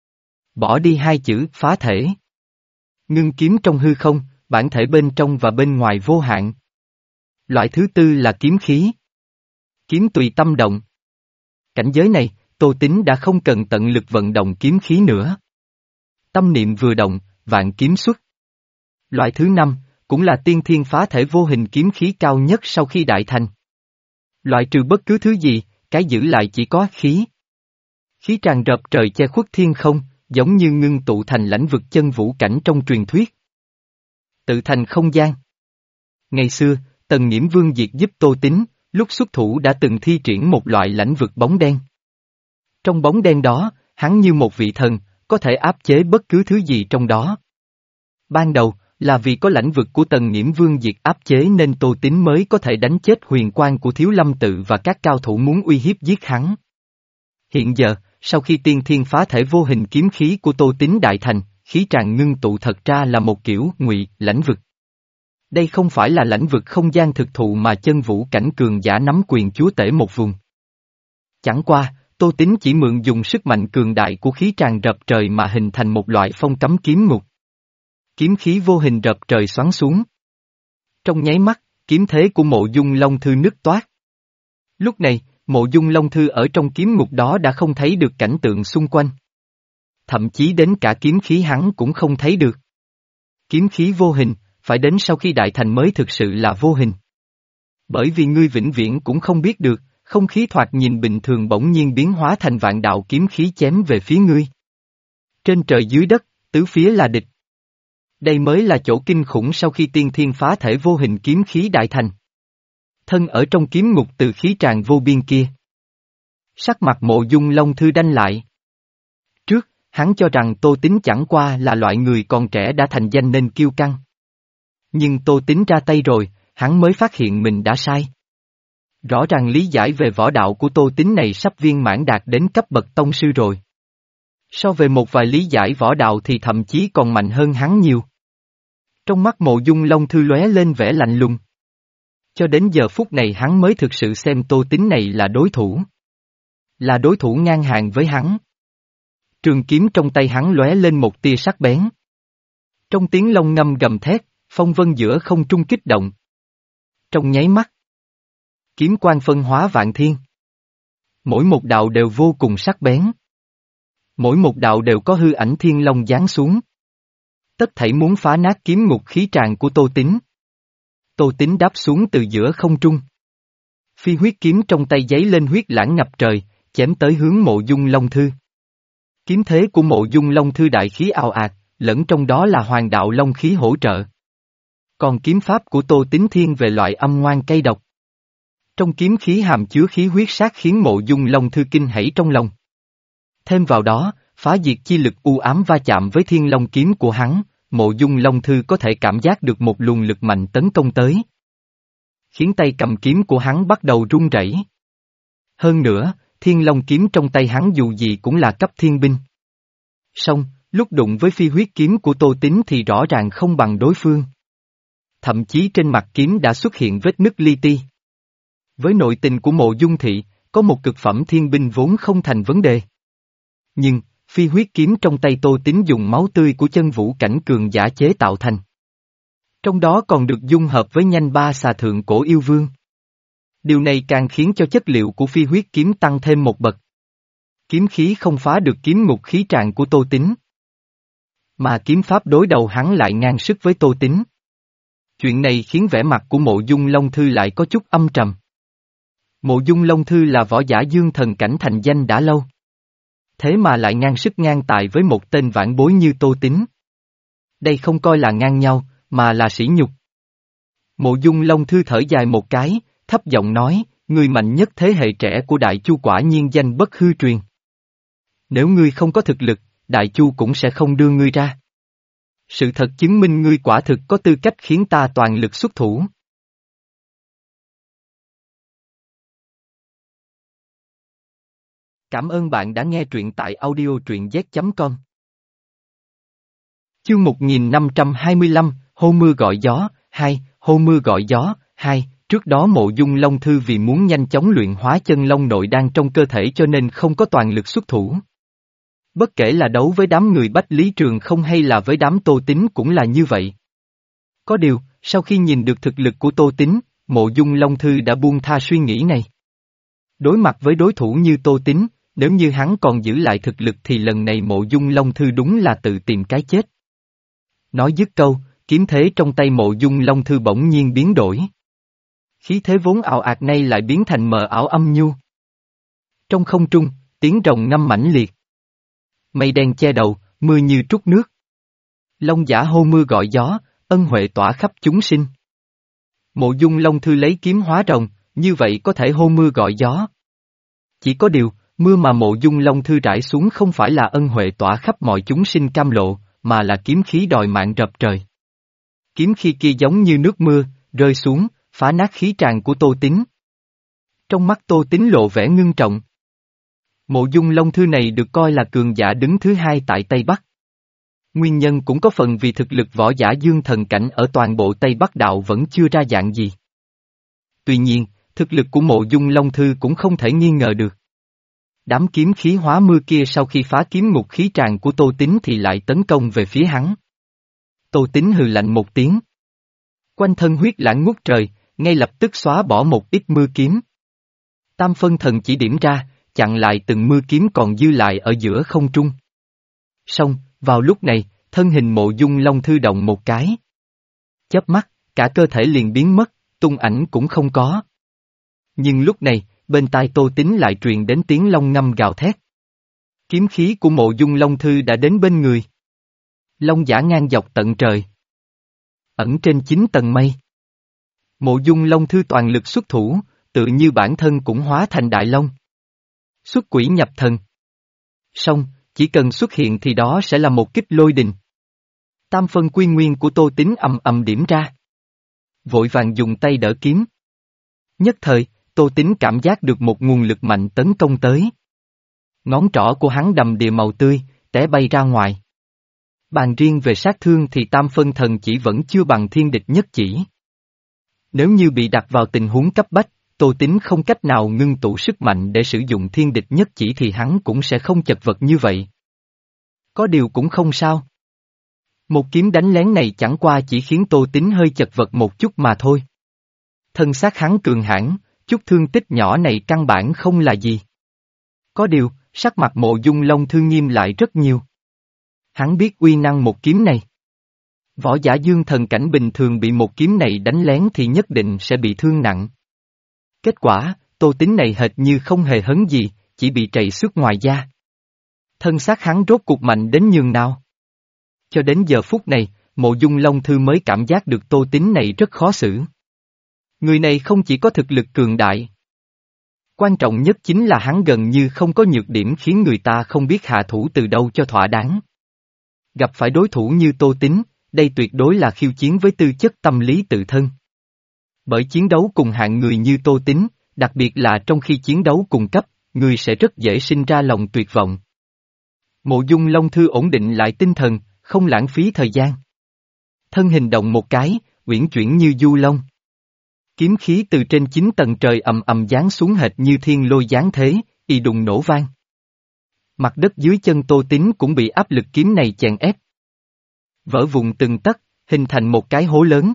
Bỏ đi hai chữ phá thể. Ngưng kiếm trong hư không, bản thể bên trong và bên ngoài vô hạn. Loại thứ tư là kiếm khí. Kiếm tùy tâm động. Cảnh giới này, Tô Tín đã không cần tận lực vận động kiếm khí nữa. Tâm niệm vừa động, vạn kiếm xuất. Loại thứ năm, cũng là tiên thiên phá thể vô hình kiếm khí cao nhất sau khi đại thành. Loại trừ bất cứ thứ gì, cái giữ lại chỉ có khí. Khí tràn rập trời che khuất thiên không, giống như ngưng tụ thành lãnh vực chân vũ cảnh trong truyền thuyết. Tự thành không gian. Ngày xưa, Tần Nghiễm Vương diệt giúp Tô Tín, lúc xuất thủ đã từng thi triển một loại lãnh vực bóng đen. Trong bóng đen đó, hắn như một vị thần, có thể áp chế bất cứ thứ gì trong đó. Ban đầu, là vì có lãnh vực của Tần Nghiễm Vương diệt áp chế nên Tô Tín mới có thể đánh chết huyền quan của Thiếu Lâm Tự và các cao thủ muốn uy hiếp giết hắn. Hiện giờ, sau khi tiên thiên phá thể vô hình kiếm khí của Tô Tín đại thành, khí tràn ngưng tụ thật ra là một kiểu ngụy lãnh vực. Đây không phải là lãnh vực không gian thực thụ mà chân vũ cảnh cường giả nắm quyền chúa tể một vùng. Chẳng qua, Tô Tín chỉ mượn dùng sức mạnh cường đại của khí tràn rập trời mà hình thành một loại phong cấm kiếm ngục. Kiếm khí vô hình rập trời xoắn xuống. Trong nháy mắt, kiếm thế của Mộ Dung Long Thư nứt toát. Lúc này, Mộ Dung Long Thư ở trong kiếm ngục đó đã không thấy được cảnh tượng xung quanh. Thậm chí đến cả kiếm khí hắn cũng không thấy được. Kiếm khí vô hình, phải đến sau khi đại thành mới thực sự là vô hình. Bởi vì ngươi vĩnh viễn cũng không biết được, không khí thoạt nhìn bình thường bỗng nhiên biến hóa thành vạn đạo kiếm khí chém về phía ngươi. Trên trời dưới đất, tứ phía là địch. Đây mới là chỗ kinh khủng sau khi tiên thiên phá thể vô hình kiếm khí đại thành. Thân ở trong kiếm ngục từ khí tràn vô biên kia. Sắc mặt Mộ Dung Long Thư đanh lại. Trước, hắn cho rằng Tô Tín chẳng qua là loại người còn trẻ đã thành danh nên kiêu căng, Nhưng Tô Tín ra tay rồi, hắn mới phát hiện mình đã sai. Rõ ràng lý giải về võ đạo của Tô Tín này sắp viên mãn đạt đến cấp bậc tông sư rồi. So về một vài lý giải võ đạo thì thậm chí còn mạnh hơn hắn nhiều. Trong mắt Mộ Dung Long Thư lóe lên vẻ lạnh lùng. Cho đến giờ phút này hắn mới thực sự xem Tô Tín này là đối thủ. Là đối thủ ngang hàng với hắn. Trường kiếm trong tay hắn lóe lên một tia sắc bén. Trong tiếng long ngâm gầm thét, phong vân giữa không trung kích động. Trong nháy mắt, kiếm quang phân hóa vạn thiên. Mỗi một đạo đều vô cùng sắc bén. Mỗi một đạo đều có hư ảnh thiên long giáng xuống. Tất thảy muốn phá nát kiếm ngục khí tràng của Tô Tín. Tô Tín đáp xuống từ giữa không trung. Phi huyết kiếm trong tay giấy lên huyết lãng ngập trời, chém tới hướng Mộ Dung Long Thư. Kiếm thế của Mộ Dung Long Thư đại khí ào ạt, lẫn trong đó là hoàng đạo long khí hỗ trợ. Còn kiếm pháp của Tô Tín thiên về loại âm ngoan cay độc. Trong kiếm khí hàm chứa khí huyết sát khiến Mộ Dung Long Thư kinh hãi trong lòng. Thêm vào đó, phá diệt chi lực u ám va chạm với thiên long kiếm của hắn, Mộ Dung Long Thư có thể cảm giác được một luồng lực mạnh tấn công tới. Khiến tay cầm kiếm của hắn bắt đầu run rẩy. Hơn nữa, thiên long kiếm trong tay hắn dù gì cũng là cấp thiên binh. Song, lúc đụng với phi huyết kiếm của Tô Tín thì rõ ràng không bằng đối phương. Thậm chí trên mặt kiếm đã xuất hiện vết nứt li ti. Với nội tình của Mộ Dung Thị, có một cực phẩm thiên binh vốn không thành vấn đề. Nhưng, phi huyết kiếm trong tay Tô Tín dùng máu tươi của chân vũ cảnh cường giả chế tạo thành. Trong đó còn được dung hợp với nhanh ba xà thượng cổ yêu vương. Điều này càng khiến cho chất liệu của phi huyết kiếm tăng thêm một bậc. Kiếm khí không phá được kiếm ngục khí tràng của Tô Tín. Mà kiếm pháp đối đầu hắn lại ngang sức với Tô Tín. Chuyện này khiến vẻ mặt của Mộ Dung Long Thư lại có chút âm trầm. Mộ Dung Long Thư là võ giả dương thần cảnh thành danh đã lâu. Thế mà lại ngang sức ngang tài với một tên vãn bối như Tô Tín. Đây không coi là ngang nhau, mà là sỉ nhục. Mộ Dung Long Thư thở dài một cái, thấp giọng nói, người mạnh nhất thế hệ trẻ của Đại Chu quả nhiên danh bất hư truyền. Nếu ngươi không có thực lực, Đại Chu cũng sẽ không đưa ngươi ra. Sự thật chứng minh ngươi quả thực có tư cách khiến ta toàn lực xuất thủ. Cảm ơn bạn đã nghe truyện tại audio truyện z chấm com. Chương một nghìn năm trăm hai mươi lăm, Hô mưa gọi gió, hai, Hô mưa gọi gió, hai, trước đó Mộ Dung Long Thư vì muốn nhanh chóng luyện hóa chân long nội đan trong cơ thể cho nên không có toàn lực xuất thủ. Bất kể là đấu với đám người Bách Lý Trường không hay là với đám Tô Tín cũng là như vậy. Có điều, sau khi nhìn được thực lực của Tô Tín, Mộ Dung Long Thư đã buông tha suy nghĩ này. Đối mặt với đối thủ như Tô Tín, nếu như hắn còn giữ lại thực lực thì lần này Mộ Dung Long Thư đúng là tự tìm cái chết. Nói dứt câu, kiếm thế trong tay Mộ Dung Long Thư bỗng nhiên biến đổi. Khí thế vốn ào ạt nay lại biến thành mờ ảo âm nhu. Trong không trung, tiếng rồng ngâm mãnh liệt. Mây đen che đầu, mưa như trút nước. Long giả hô mưa gọi gió, ân huệ tỏa khắp chúng sinh. Mộ Dung Long Thư lấy kiếm hóa rồng, như vậy có thể hô mưa gọi gió. Chỉ có điều, mưa mà Mộ Dung Long Thư rải xuống không phải là ân huệ tỏa khắp mọi chúng sinh cam lộ, mà là kiếm khí đòi mạng rập trời. Kiếm khí kia giống như nước mưa, rơi xuống, phá nát khí tràng của Tô Tín. Trong mắt Tô Tín lộ vẻ ngưng trọng. Mộ Dung Long Thư này được coi là cường giả đứng thứ hai tại Tây Bắc. Nguyên nhân cũng có phần vì thực lực võ giả dương thần cảnh ở toàn bộ Tây Bắc đạo vẫn chưa ra dạng gì. Tuy nhiên, thực lực của Mộ Dung Long Thư cũng không thể nghi ngờ được. Đám kiếm khí hóa mưa kia sau khi phá kiếm ngục khí tràng của Tô Tín thì lại tấn công về phía hắn. Tô Tín hừ lạnh một tiếng. Quanh thân huyết lãng ngút trời, ngay lập tức xóa bỏ một ít mưa kiếm. Tam phân thần chỉ điểm ra, chặn lại từng mưa kiếm còn dư lại ở giữa không trung. Song, vào lúc này, thân hình Mộ Dung Long Thư động một cái. Chớp mắt, cả cơ thể liền biến mất, tung ảnh cũng không có. Nhưng lúc này, bên tai Tô Tín lại truyền đến tiếng long ngâm gào thét. Kiếm khí của Mộ Dung Long Thư đã đến bên người. Long giả ngang dọc tận trời. Ẩn trên chín tầng mây. Mộ Dung Long Thư toàn lực xuất thủ, tự như bản thân cũng hóa thành đại long. Xuất quỷ nhập thần. Song, chỉ cần xuất hiện thì đó sẽ là một kích lôi đình. Tam phân quy nguyên của Tô Tín ầm ầm điểm ra. vội vàng dùng tay đỡ kiếm. Nhất thời, Tô Tín cảm giác được một nguồn lực mạnh tấn công tới. Ngón trỏ của hắn đầm đìa màu tươi, té bay ra ngoài. Bàn riêng về sát thương thì tam phân thần chỉ vẫn chưa bằng thiên địch nhất chỉ. Nếu như bị đặt vào tình huống cấp bách, Tô Tín không cách nào ngưng tụ sức mạnh để sử dụng thiên địch nhất chỉ thì hắn cũng sẽ không chật vật như vậy. Có điều cũng không sao. Một kiếm đánh lén này chẳng qua chỉ khiến Tô Tín hơi chật vật một chút mà thôi. Thân xác hắn cường hãn, chút thương tích nhỏ này căn bản không là gì. Có điều, sắc mặt Mộ Dung Long Thư nghiêm lại rất nhiều. Hắn biết uy năng một kiếm này. Võ giả dương thần cảnh bình thường bị một kiếm này đánh lén thì nhất định sẽ bị thương nặng. Kết quả, Tô Tín này hệt như không hề hấn gì, chỉ bị trầy xước ngoài da. Thân xác hắn rốt cuộc mạnh đến nhường nào. Cho đến giờ phút này, Mộ Dung Long Thư mới cảm giác được Tô Tín này rất khó xử. Người này không chỉ có thực lực cường đại. Quan trọng nhất chính là hắn gần như không có nhược điểm khiến người ta không biết hạ thủ từ đâu cho thỏa đáng. Gặp phải đối thủ như Tô Tín, đây tuyệt đối là khiêu chiến với tư chất tâm lý tự thân. Bởi chiến đấu cùng hạng người như Tô Tín, đặc biệt là trong khi chiến đấu cùng cấp, người sẽ rất dễ sinh ra lòng tuyệt vọng. Mộ Dung Long Thư ổn định lại tinh thần, không lãng phí thời gian. Thân hình động một cái, uyển chuyển như du long. Kiếm khí từ trên chín tầng trời ầm ầm giáng xuống hệt như thiên lôi giáng thế, y đùng nổ vang. Mặt đất dưới chân Tô Tín cũng bị áp lực kiếm này chèn ép. Vỡ vụn từng tấc, hình thành một cái hố lớn.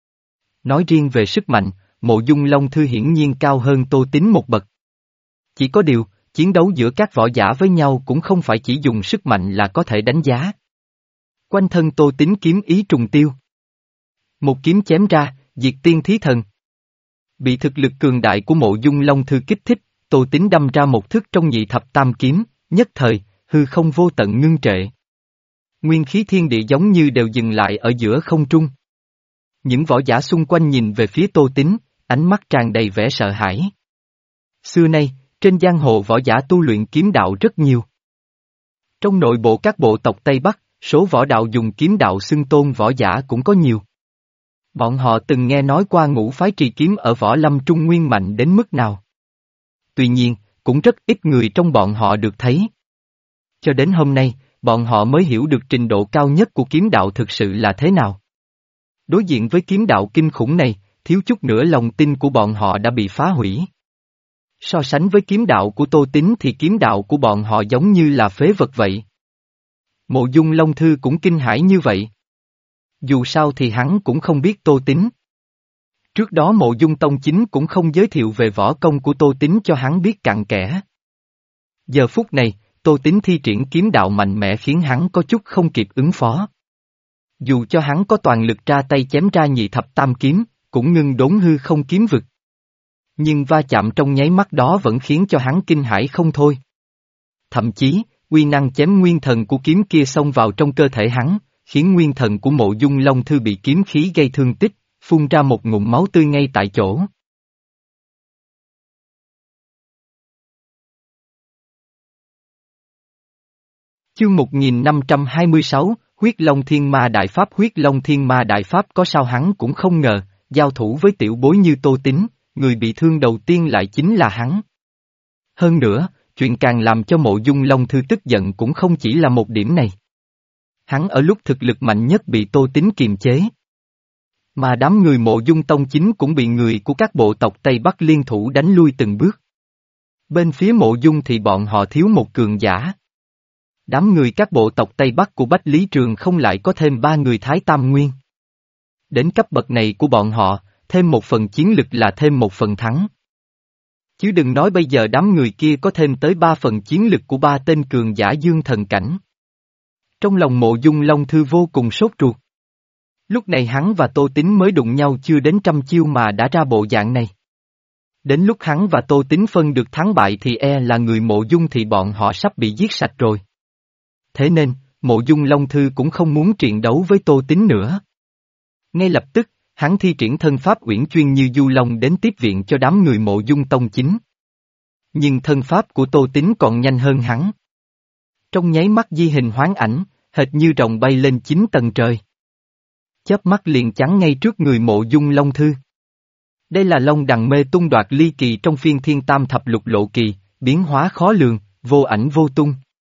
Nói riêng về sức mạnh, Mộ Dung Long Thư hiển nhiên cao hơn Tô Tín một bậc. Chỉ có điều, chiến đấu giữa các võ giả với nhau cũng không phải chỉ dùng sức mạnh là có thể đánh giá. Quanh thân Tô Tín kiếm ý trùng tiêu. Một kiếm chém ra, diệt tiên thí thần. Bị thực lực cường đại của Mộ Dung Long Thư kích thích, Tô Tín đâm ra một thức trong nhị thập tam kiếm, nhất thời, hư không vô tận ngưng trệ. Nguyên khí thiên địa giống như đều dừng lại ở giữa không trung. Những võ giả xung quanh nhìn về phía Tô Tín, ánh mắt tràn đầy vẻ sợ hãi. Xưa nay, trên giang hồ võ giả tu luyện kiếm đạo rất nhiều. Trong nội bộ các bộ tộc Tây Bắc, số võ đạo dùng kiếm đạo xưng tôn võ giả cũng có nhiều. Bọn họ từng nghe nói qua ngũ phái trì kiếm ở võ lâm trung nguyên mạnh đến mức nào. Tuy nhiên, cũng rất ít người trong bọn họ được thấy. Cho đến hôm nay, bọn họ mới hiểu được trình độ cao nhất của kiếm đạo thực sự là thế nào. Đối diện với kiếm đạo kinh khủng này, thiếu chút nữa lòng tin của bọn họ đã bị phá hủy. So sánh với kiếm đạo của Tô Tín thì kiếm đạo của bọn họ giống như là phế vật vậy. Mộ Dung Long Thư cũng kinh hãi như vậy. Dù sao thì hắn cũng không biết Tô Tín. Trước đó Mộ Dung Tông Chính cũng không giới thiệu về võ công của Tô Tín cho hắn biết cặn kẽ. Giờ phút này, Tô Tín thi triển kiếm đạo mạnh mẽ khiến hắn có chút không kịp ứng phó. Dù cho hắn có toàn lực ra tay chém ra nhị thập tam kiếm, cũng ngưng đốn hư không kiếm vực. Nhưng va chạm trong nháy mắt đó vẫn khiến cho hắn kinh hãi không thôi. Thậm chí, uy năng chém nguyên thần của kiếm kia xông vào trong cơ thể hắn, khiến nguyên thần của Mộ Dung Long Thư bị kiếm khí gây thương tích, phun ra một ngụm máu tươi ngay tại chỗ. Chương một nghìn năm trăm hai mươi sáu, Huyết Long Thiên Ma Đại Pháp. Huyết Long Thiên Ma Đại Pháp có sao hắn cũng không ngờ, giao thủ với tiểu bối như Tô Tín, người bị thương đầu tiên lại chính là hắn. Hơn nữa, chuyện càng làm cho Mộ Dung Long Thư tức giận cũng không chỉ là một điểm này. Hắn ở lúc thực lực mạnh nhất bị Tô Tín kiềm chế. Mà đám người Mộ Dung Tông Chính cũng bị người của các bộ tộc Tây Bắc liên thủ đánh lui từng bước. Bên phía Mộ Dung thì bọn họ thiếu một cường giả. Đám người các bộ tộc Tây Bắc của Bách Lý Trường không lại có thêm ba người Thái Tam Nguyên. Đến cấp bậc này của bọn họ, thêm một phần chiến lực là thêm một phần thắng. Chứ đừng nói bây giờ đám người kia có thêm tới ba phần chiến lực của ba tên cường giả dương thần cảnh. Trong lòng Mộ Dung Long Thư vô cùng sốt ruột. Lúc này hắn và Tô Tín mới đụng nhau chưa đến trăm chiêu mà đã ra bộ dạng này. Đến lúc hắn và Tô Tín phân được thắng bại thì e là người Mộ Dung thì bọn họ sắp bị giết sạch rồi. Thế nên, Mộ Dung Long Thư cũng không muốn triền đấu với Tô Tín nữa. Ngay lập tức, hắn thi triển thân pháp uyển chuyên như du long đến tiếp viện cho đám người Mộ Dung Tông Chính. Nhưng thân pháp của Tô Tín còn nhanh hơn hắn. Trong nháy mắt di hình hoán ảnh, hệt như rồng bay lên chín tầng trời. Chớp mắt liền chắn ngay trước người Mộ Dung Long Thư. Đây là Long Đằng mê tung đoạt ly kỳ trong phiên thiên tam thập lục lộ kỳ, biến hóa khó lường, vô ảnh vô tung.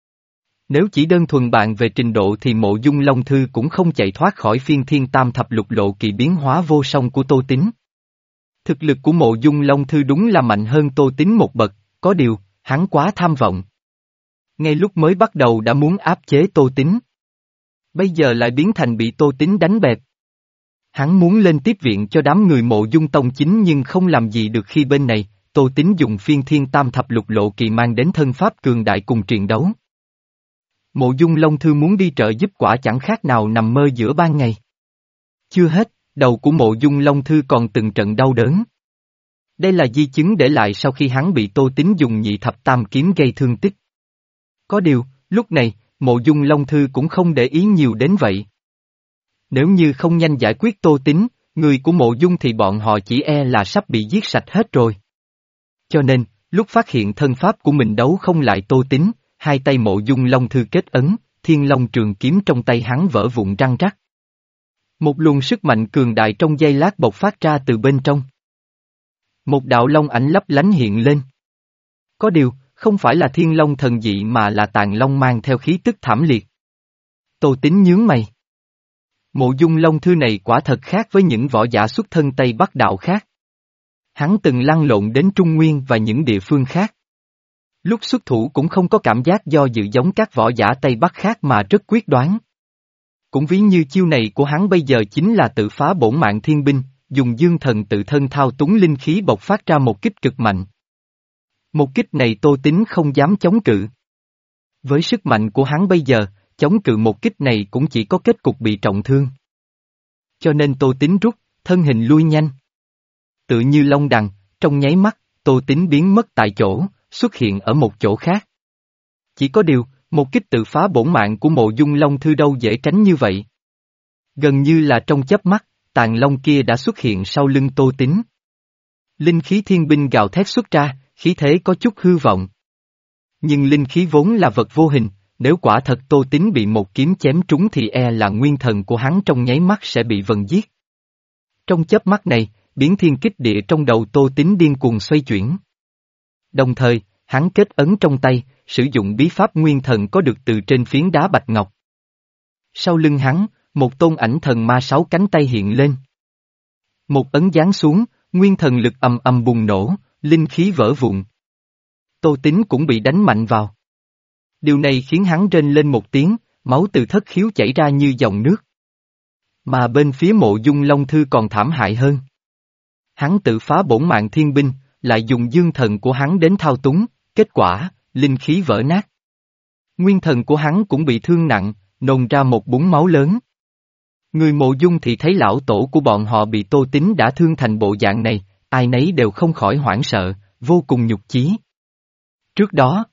Nếu chỉ đơn thuần bạn về trình độ thì Mộ Dung Long Thư cũng không chạy thoát khỏi phiên thiên tam thập lục lộ kỳ biến hóa vô song của Tô Tín. Thực lực của Mộ Dung Long Thư đúng là mạnh hơn Tô Tín một bậc, có điều, hắn quá tham vọng. Ngay lúc mới bắt đầu đã muốn áp chế Tô Tín. Bây giờ lại biến thành bị Tô Tín đánh bẹp. Hắn muốn lên tiếp viện cho đám người Mộ Dung Tông chính nhưng không làm gì được khi bên này, Tô Tín dùng phiên thiên tam thập lục lộ kỳ mang đến thân pháp cường đại cùng triền đấu. Mộ Dung Long Thư muốn đi trợ giúp quả chẳng khác nào nằm mơ giữa ban ngày. Chưa hết, đầu của Mộ Dung Long Thư còn từng trận đau đớn. Đây là di chứng để lại sau khi hắn bị Tô Tín dùng nhị thập tam kiếm gây thương tích. Có điều, lúc này, Mộ Dung Long Thư cũng không để ý nhiều đến vậy. Nếu như không nhanh giải quyết Tô Tín, người của Mộ Dung thì bọn họ chỉ e là sắp bị giết sạch hết rồi. Cho nên, lúc phát hiện thân pháp của mình đấu không lại Tô Tín, hai tay Mộ Dung Long Thư kết ấn, Thiên Long trường kiếm trong tay hắn vỡ vụn răng rắc. Một luồng sức mạnh cường đại trong giây lát bộc phát ra từ bên trong. Một đạo long ảnh lấp lánh hiện lên. Có điều, không phải là Thiên Long thần dị mà là Tàn Long mang theo khí tức thảm liệt. Tô Tín nhướng mày. Mộ Dung Long Thư này quả thật khác với những võ giả xuất thân Tây Bắc đạo khác. Hắn từng lăn lộn đến Trung Nguyên và những địa phương khác. Lúc xuất thủ cũng không có cảm giác do dự giống các võ giả Tây Bắc khác mà rất quyết đoán. Cũng ví như chiêu này của hắn bây giờ chính là tự phá bổn mạng thiên binh, dùng dương thần tự thân thao túng linh khí bộc phát ra một kích cực mạnh. Một kích này Tô Tín không dám chống cự. Với sức mạnh của hắn bây giờ, chống cự một kích này cũng chỉ có kết cục bị trọng thương. Cho nên Tô Tín rút, thân hình lui nhanh. Tự như long đằng, trong nháy mắt, Tô Tín biến mất tại chỗ, xuất hiện ở một chỗ khác. Chỉ có điều, một kích tự phá bổn mạng của Mộ Dung Long Thư đâu dễ tránh như vậy. Gần như là trong chớp mắt, Tàn Long kia đã xuất hiện sau lưng Tô Tín. Linh khí thiên binh gào thét xuất ra, khí thế có chút hư vọng. Nhưng linh khí vốn là vật vô hình, nếu quả thật Tô Tín bị một kiếm chém trúng thì e là nguyên thần của hắn trong nháy mắt sẽ bị vần giết. Trong chớp mắt này, biến thiên kích địa trong đầu Tô Tín điên cuồng xoay chuyển. Đồng thời, hắn kết ấn trong tay, sử dụng bí pháp nguyên thần có được từ trên phiến đá bạch ngọc. Sau lưng hắn, một tôn ảnh thần ma sáu cánh tay hiện lên. Một ấn giáng xuống, nguyên thần lực ầm ầm bùng nổ, linh khí vỡ vụn. Tô Tín cũng bị đánh mạnh vào. Điều này khiến hắn rên lên một tiếng, máu từ thất khiếu chảy ra như dòng nước. Mà bên phía Mộ Dung Long Thư còn thảm hại hơn. Hắn tự phá bổn mạng thiên binh, lại dùng dương thần của hắn đến thao túng, kết quả, linh khí vỡ nát. Nguyên thần của hắn cũng bị thương nặng, nôn ra một búng máu lớn. Người Mộ Dung thì thấy lão tổ của bọn họ bị Tô Tín đã thương thành bộ dạng này, ai nấy đều không khỏi hoảng sợ, vô cùng nhục chí. Trước đó,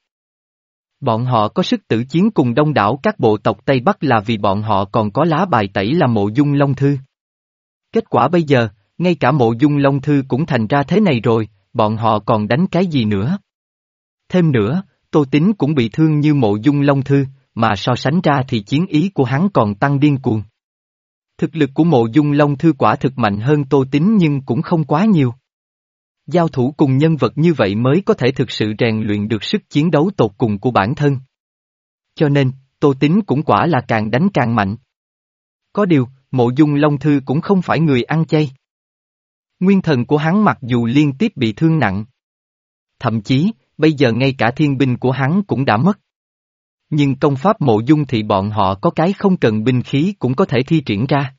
bọn họ có sức tử chiến cùng đông đảo các bộ tộc Tây Bắc là vì bọn họ còn có lá bài tẩy là Mộ Dung Long Thư. Kết quả bây giờ, ngay cả Mộ Dung Long Thư cũng thành ra thế này rồi, bọn họ còn đánh cái gì nữa? Thêm nữa, Tô Tín cũng bị thương như Mộ Dung Long Thư, mà so sánh ra thì chiến ý của hắn còn tăng điên cuồng. Thực lực của Mộ Dung Long Thư quả thực mạnh hơn Tô Tín nhưng cũng không quá nhiều. Giao thủ cùng nhân vật như vậy mới có thể thực sự rèn luyện được sức chiến đấu tột cùng của bản thân. Cho nên, Tô Tín cũng quả là càng đánh càng mạnh. Có điều, Mộ Dung Long Thư cũng không phải người ăn chay. Nguyên thần của hắn mặc dù liên tiếp bị thương nặng. Thậm chí, bây giờ ngay cả thiên binh của hắn cũng đã mất. Nhưng công pháp Mộ Dung thì bọn họ có cái không cần binh khí cũng có thể thi triển ra.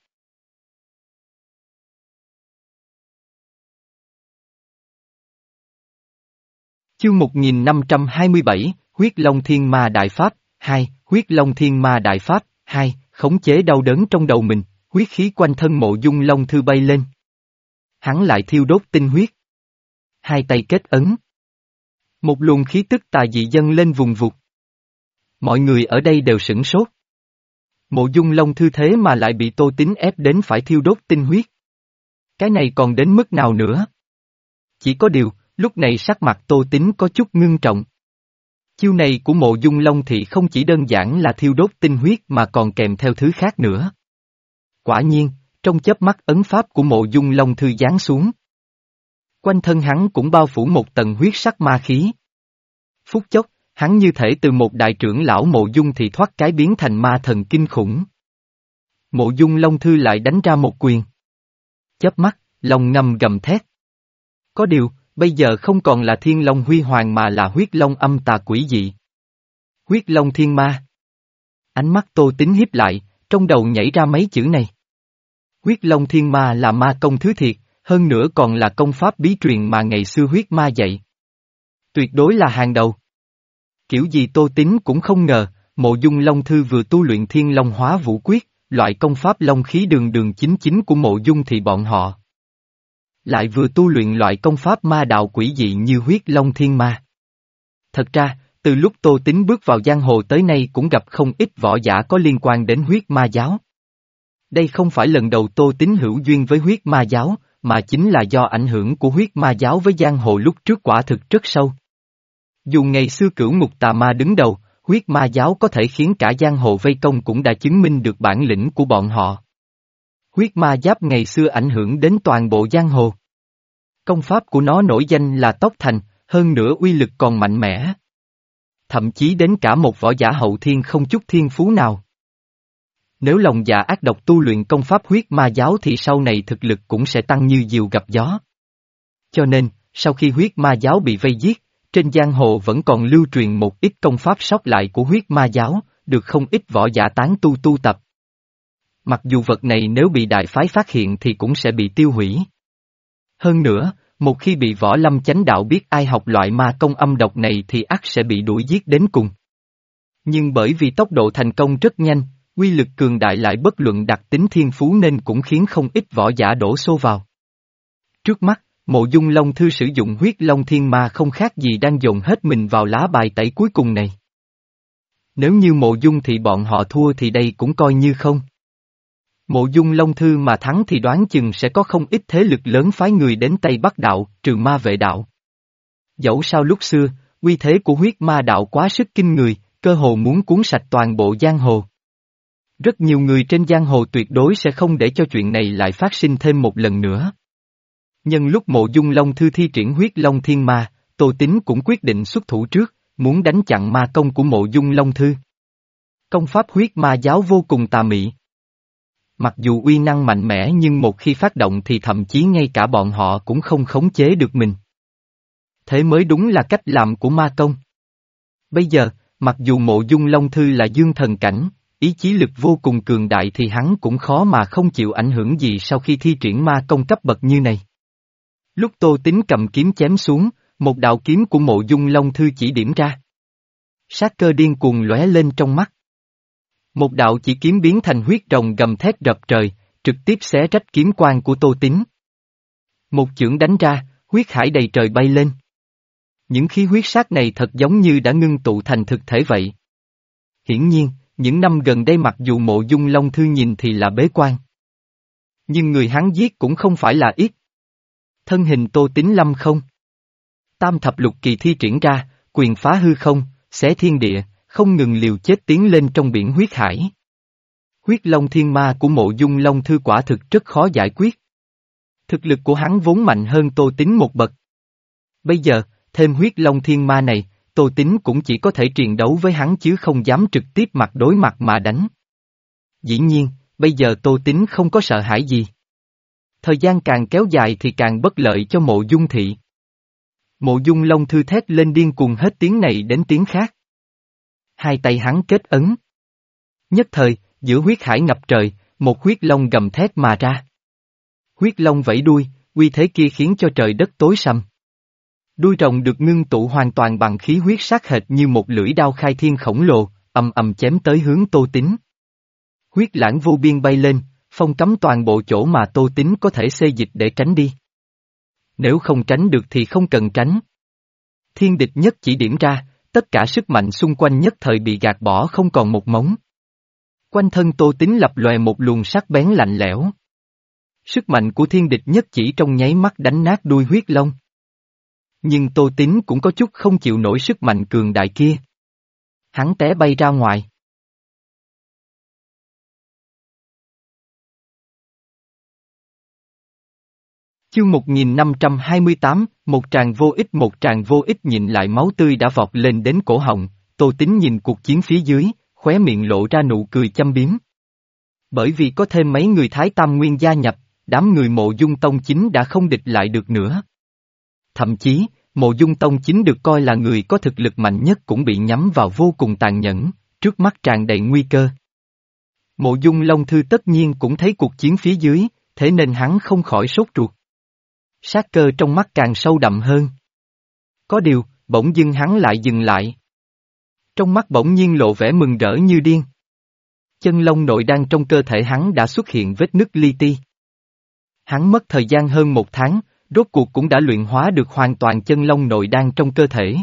Chương một nghìn năm trăm hai mươi bảy, Huyết Long Thiên Ma Đại Pháp, hai, Huyết Long Thiên Ma Đại Pháp, hai, khống chế đau đớn trong đầu mình, huyết khí quanh thân Mộ Dung Long Thư bay lên. Hắn lại thiêu đốt tinh huyết. Hai tay kết ấn. Một luồng khí tức tà dị dâng lên vùng vụt. Mọi người ở đây đều sửng sốt. Mộ Dung Long Thư thế mà lại bị Tô Tín ép đến phải thiêu đốt tinh huyết. Cái này còn đến mức nào nữa? Chỉ có điều, lúc này sắc mặt Tô Tín có chút ngưng trọng. Chiêu này của Mộ Dung Long Thị không chỉ đơn giản là thiêu đốt tinh huyết mà còn kèm theo thứ khác nữa. Quả nhiên, Trong chớp mắt ấn pháp của Mộ Dung Long Thư giáng xuống. Quanh thân hắn cũng bao phủ một tầng huyết sắc ma khí. Phút chốc, hắn như thể từ một đại trưởng lão Mộ Dung thì thoát cái biến thành ma thần kinh khủng. Mộ Dung Long Thư lại đánh ra một quyền. Chớp mắt, long ngâm gầm thét. Có điều, bây giờ không còn là thiên long huy hoàng mà là huyết long âm tà quỷ dị. Huyết long thiên ma. Ánh mắt Tô Tín hiếp lại, trong đầu nhảy ra mấy chữ này. Huyết long thiên ma là ma công thứ thiệt, hơn nữa còn là công pháp bí truyền mà ngày xưa huyết ma dạy. Tuyệt đối là hàng đầu. Kiểu gì Tô Tín cũng không ngờ, Mộ Dung Long Thư vừa tu luyện thiên long hóa vũ quyết, loại công pháp long khí đường đường chính chính của Mộ Dung thì bọn họ. Lại vừa tu luyện loại công pháp ma đạo quỷ dị như huyết long thiên ma. Thật ra, từ lúc Tô Tín bước vào giang hồ tới nay cũng gặp không ít võ giả có liên quan đến huyết ma giáo. Đây không phải lần đầu Tô Tín hữu duyên với huyết ma giáo, mà chính là do ảnh hưởng của huyết ma giáo với giang hồ lúc trước quả thực rất sâu. Dù ngày xưa cửu ngục tà ma đứng đầu, huyết ma giáo có thể khiến cả giang hồ vây công cũng đã chứng minh được bản lĩnh của bọn họ. Huyết ma giáp ngày xưa ảnh hưởng đến toàn bộ giang hồ. Công pháp của nó nổi danh là tốc thành, hơn nữa uy lực còn mạnh mẽ. Thậm chí đến cả một võ giả hậu thiên không chút thiên phú nào. Nếu lòng dạ ác độc tu luyện công pháp huyết ma giáo thì sau này thực lực cũng sẽ tăng như diều gặp gió. Cho nên, sau khi huyết ma giáo bị vây giết, trên giang hồ vẫn còn lưu truyền một ít công pháp sót lại của huyết ma giáo, được không ít võ giả tán tu tu tập. Mặc dù vật này nếu bị đại phái phát hiện thì cũng sẽ bị tiêu hủy. Hơn nữa, một khi bị võ lâm chánh đạo biết ai học loại ma công âm độc này thì ắt sẽ bị đuổi giết đến cùng. Nhưng bởi vì tốc độ thành công rất nhanh, uy lực cường đại lại bất luận đặc tính thiên phú nên cũng khiến không ít võ giả đổ xô vào. Trước mắt, Mộ Dung Long Thư sử dụng huyết long thiên ma không khác gì đang dồn hết mình vào lá bài tẩy cuối cùng này. Nếu như Mộ Dung thì bọn họ thua thì đây cũng coi như không. Mộ Dung Long Thư mà thắng thì đoán chừng sẽ có không ít thế lực lớn phái người đến Tây Bắc đạo, trừ ma vệ đạo. Dẫu sao lúc xưa, uy thế của huyết ma đạo quá sức kinh người, cơ hồ muốn cuốn sạch toàn bộ giang hồ. Rất nhiều người trên giang hồ tuyệt đối sẽ không để cho chuyện này lại phát sinh thêm một lần nữa. Nhân lúc Mộ Dung Long Thư thi triển huyết long thiên ma, Tô Tín cũng quyết định xuất thủ trước, muốn đánh chặn ma công của Mộ Dung Long Thư. Công pháp huyết ma giáo vô cùng tà mị. Mặc dù uy năng mạnh mẽ nhưng một khi phát động thì thậm chí ngay cả bọn họ cũng không khống chế được mình. Thế mới đúng là cách làm của ma công. Bây giờ, mặc dù Mộ Dung Long Thư là dương thần cảnh, ý chí lực vô cùng cường đại thì hắn cũng khó mà không chịu ảnh hưởng gì sau khi thi triển ma công cấp bậc như này. Lúc Tô Tín cầm kiếm chém xuống, một đạo kiếm của Mộ Dung Long Thư chỉ điểm ra. Sát cơ điên cuồng lóe lên trong mắt. Một đạo chỉ kiếm biến thành huyết rồng gầm thét rập trời, trực tiếp xé rách kiếm quang của Tô Tín. Một chưởng đánh ra, huyết hải đầy trời bay lên. Những khí huyết sát này thật giống như đã ngưng tụ thành thực thể vậy. Hiển nhiên, những năm gần đây mặc dù Mộ Dung Long Thư nhìn thì là bế quan. Nhưng người hắn giết cũng không phải là ít. Thân hình Tô Tín lâm không. Tam thập lục kỳ thi triển ra, quyền phá hư không, xé thiên địa, không ngừng liều chết tiến lên trong biển huyết hải. Huyết long thiên ma của Mộ Dung Long Thư quả thực rất khó giải quyết. Thực lực của hắn vốn mạnh hơn Tô Tín một bậc. Bây giờ, thêm huyết long thiên ma này, Tô Tín cũng chỉ có thể triền đấu với hắn chứ không dám trực tiếp mặt đối mặt mà đánh. Dĩ nhiên, bây giờ Tô Tín không có sợ hãi gì. Thời gian càng kéo dài thì càng bất lợi cho Mộ Dung thị. Mộ Dung Long Thư thét lên điên cuồng hết tiếng này đến tiếng khác. Hai tay hắn kết ấn. Nhất thời, giữa huyết hải ngập trời, một huyết long gầm thét mà ra. Huyết long vẫy đuôi, uy thế kia khiến cho trời đất tối sầm. Đuôi rồng được ngưng tụ hoàn toàn bằng khí huyết sắc hệt như một lưỡi đao khai thiên khổng lồ, ầm ầm chém tới hướng Tô Tín. Huyết lãng vô biên bay lên, phong cấm toàn bộ chỗ mà Tô Tín có thể xê dịch để tránh đi. Nếu không tránh được thì không cần tránh. Thiên địch nhất chỉ điểm ra, tất cả sức mạnh xung quanh nhất thời bị gạt bỏ không còn một mống. Quanh thân Tô Tín lập lòe một luồng sắc bén lạnh lẽo. Sức mạnh của thiên địch nhất chỉ trong nháy mắt đánh nát đuôi huyết long. Nhưng Tô Tín cũng có chút không chịu nổi sức mạnh cường đại kia. Hắn té bay ra ngoài. Chương một nghìn năm trăm hai mươi tám, một tràng vô ích một tràng vô ích nhìn lại máu tươi đã vọt lên đến cổ họng, Tô Tín nhìn cuộc chiến phía dưới, khóe miệng lộ ra nụ cười châm biếm. Bởi vì có thêm mấy người Thái Tam Nguyên gia nhập, đám người Mộ Dung Tông Chính đã không địch lại được nữa. Thậm chí, Mộ Dung Tông Chính được coi là người có thực lực mạnh nhất cũng bị nhắm vào vô cùng tàn nhẫn, trước mắt tràn đầy nguy cơ. Mộ Dung Long Thư tất nhiên cũng thấy cuộc chiến phía dưới, thế nên hắn không khỏi sốt ruột. Sát cơ trong mắt càng sâu đậm hơn. Có điều, bỗng dưng hắn lại dừng lại. Trong mắt bỗng nhiên lộ vẻ mừng rỡ như điên. Chân long nội đan trong cơ thể hắn đã xuất hiện vết nứt li ti. Hắn mất thời gian hơn một tháng, rốt cuộc cũng đã luyện hóa được hoàn toàn chân long nội đan trong cơ thể.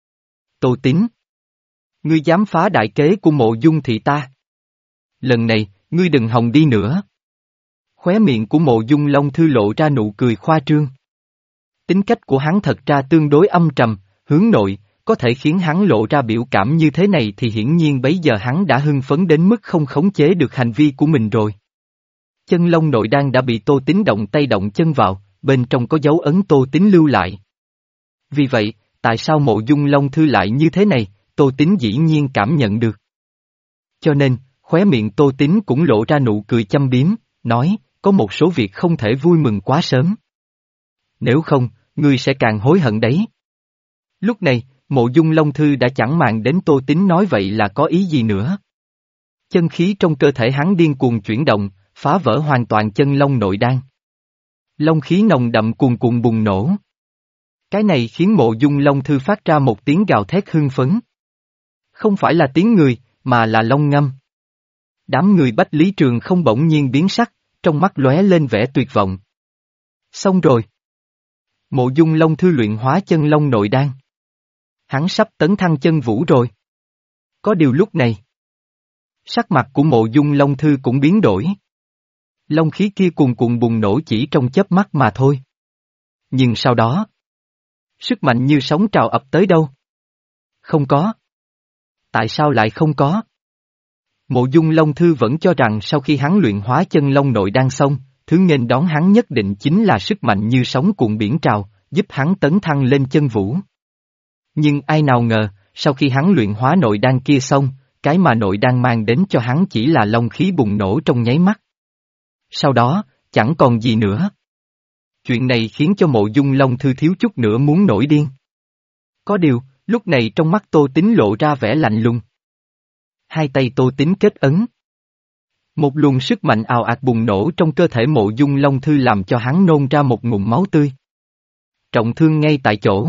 Tô Tín, ngươi dám phá đại kế của Mộ Dung thị ta. Lần này, ngươi đừng hòng đi nữa. Khóe miệng của Mộ Dung Long Thư lộ ra nụ cười khoa trương. Tính cách của hắn thật ra tương đối âm trầm, hướng nội, có thể khiến hắn lộ ra biểu cảm như thế này thì hiển nhiên bấy giờ hắn đã hưng phấn đến mức không khống chế được hành vi của mình rồi. Chân long nội đan đã bị Tô Tín động tay động chân vào, bên trong có dấu ấn Tô Tín lưu lại. Vì vậy, tại sao Mộ Dung Long Thư lại như thế này, Tô Tín dĩ nhiên cảm nhận được. Cho nên, khóe miệng Tô Tín cũng lộ ra nụ cười châm biếm, nói, có một số việc không thể vui mừng quá sớm. Nếu không, ngươi sẽ càng hối hận đấy. Lúc này, Mộ Dung Long Thư đã chẳng màng đến Tô Tín nói vậy là có ý gì nữa. Chân khí trong cơ thể hắn điên cuồng chuyển động, phá vỡ hoàn toàn chân long nội đan. Long khí nồng đậm cuồn cuộn bùng nổ. Cái này khiến Mộ Dung Long Thư phát ra một tiếng gào thét hưng phấn. Không phải là tiếng người, mà là long ngâm. Đám người Bách Lý Trường không bỗng nhiên biến sắc, trong mắt lóe lên vẻ tuyệt vọng. Xong rồi. Mộ Dung Long Thư luyện hóa chân long nội đan. Hắn sắp tấn thăng chân vũ rồi. Có điều lúc này, sắc mặt của Mộ Dung Long Thư cũng biến đổi. Long khí kia cuồn cuộn bùng nổ chỉ trong chớp mắt mà thôi. Nhưng sau đó, sức mạnh như sóng trào ập tới đâu? Không có. Tại sao lại không có? Mộ Dung Long Thư vẫn cho rằng sau khi hắn luyện hóa chân long nội đan xong, thứ nghênh đón hắn nhất định chính là sức mạnh như sóng cuộn biển trào, giúp hắn tấn thăng lên chân vũ. Nhưng ai nào ngờ, sau khi hắn luyện hóa nội đan kia xong, cái mà nội đan mang đến cho hắn chỉ là long khí bùng nổ trong nháy mắt. Sau đó, chẳng còn gì nữa. Chuyện này khiến cho Mộ Dung Long Thư thiếu chút nữa muốn nổi điên. Có điều, lúc này trong mắt Tô Tín lộ ra vẻ lạnh lùng. Hai tay Tô Tín kết ấn. Một luồng sức mạnh ào ạt bùng nổ trong cơ thể Mộ Dung Long Thư làm cho hắn nôn ra một ngụm máu tươi. Trọng thương ngay tại chỗ.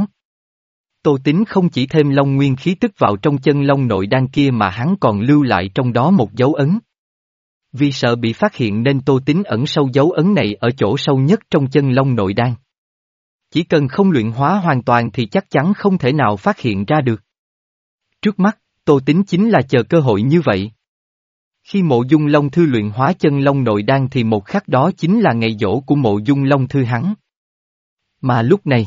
Tô Tín không chỉ thêm long nguyên khí tức vào trong chân long nội đan kia mà hắn còn lưu lại trong đó một dấu ấn. Vì sợ bị phát hiện nên Tô Tín ẩn sâu dấu ấn này ở chỗ sâu nhất trong chân long nội đan. Chỉ cần không luyện hóa hoàn toàn thì chắc chắn không thể nào phát hiện ra được. Trước mắt, Tô Tín chính là chờ cơ hội như vậy. Khi Mộ Dung Long Thư luyện hóa chân long nội đan thì một khắc đó chính là ngày giỗ của Mộ Dung Long Thư hắn. Mà lúc này,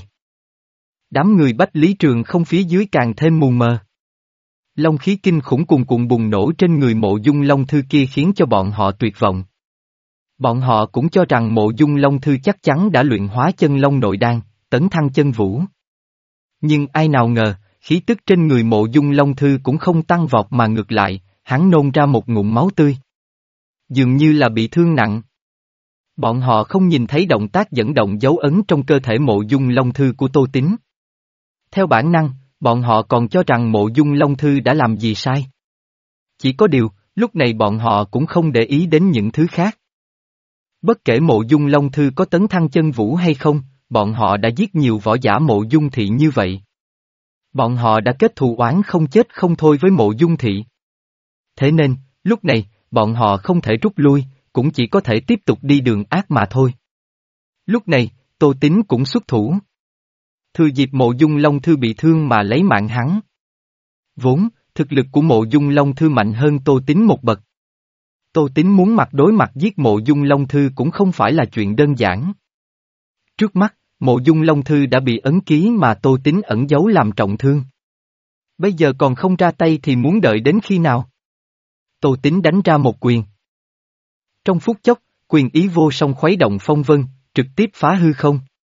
đám người Bách Lý Trường không phía dưới càng thêm mù mờ. Long khí kinh khủng cuồn cuộn bùng nổ trên người Mộ Dung Long Thư kia khiến cho bọn họ tuyệt vọng. Bọn họ cũng cho rằng Mộ Dung Long Thư chắc chắn đã luyện hóa chân long nội đan, tấn thăng chân vũ. Nhưng ai nào ngờ, khí tức trên người Mộ Dung Long Thư cũng không tăng vọt mà ngược lại, hắn nôn ra một ngụm máu tươi. Dường như là bị thương nặng. Bọn họ không nhìn thấy động tác dẫn động dấu ấn trong cơ thể Mộ Dung Long Thư của Tô Tín. Theo bản năng, bọn họ còn cho rằng Mộ Dung Long Thư đã làm gì sai. Chỉ có điều, lúc này bọn họ cũng không để ý đến những thứ khác. Bất kể Mộ Dung Long Thư có tấn thăng chân vũ hay không, bọn họ đã giết nhiều võ giả Mộ Dung thị như vậy. Bọn họ đã kết thù oán không chết không thôi với Mộ Dung thị. Thế nên, lúc này, bọn họ không thể rút lui, cũng chỉ có thể tiếp tục đi đường ác mà thôi. Lúc này, Tô Tín cũng xuất thủ. Thừa dịp Mộ Dung Long Thư bị thương mà lấy mạng hắn. Vốn, thực lực của Mộ Dung Long Thư mạnh hơn Tô Tín một bậc. Tô Tín muốn mặt đối mặt giết Mộ Dung Long Thư cũng không phải là chuyện đơn giản. Trước mắt, Mộ Dung Long Thư đã bị ấn ký mà Tô Tín ẩn giấu làm trọng thương. Bây giờ còn không ra tay thì muốn đợi đến khi nào? Tô Tín đánh ra một quyền. Trong phút chốc, quyền ý vô song khuấy động phong vân, trực tiếp phá hư không.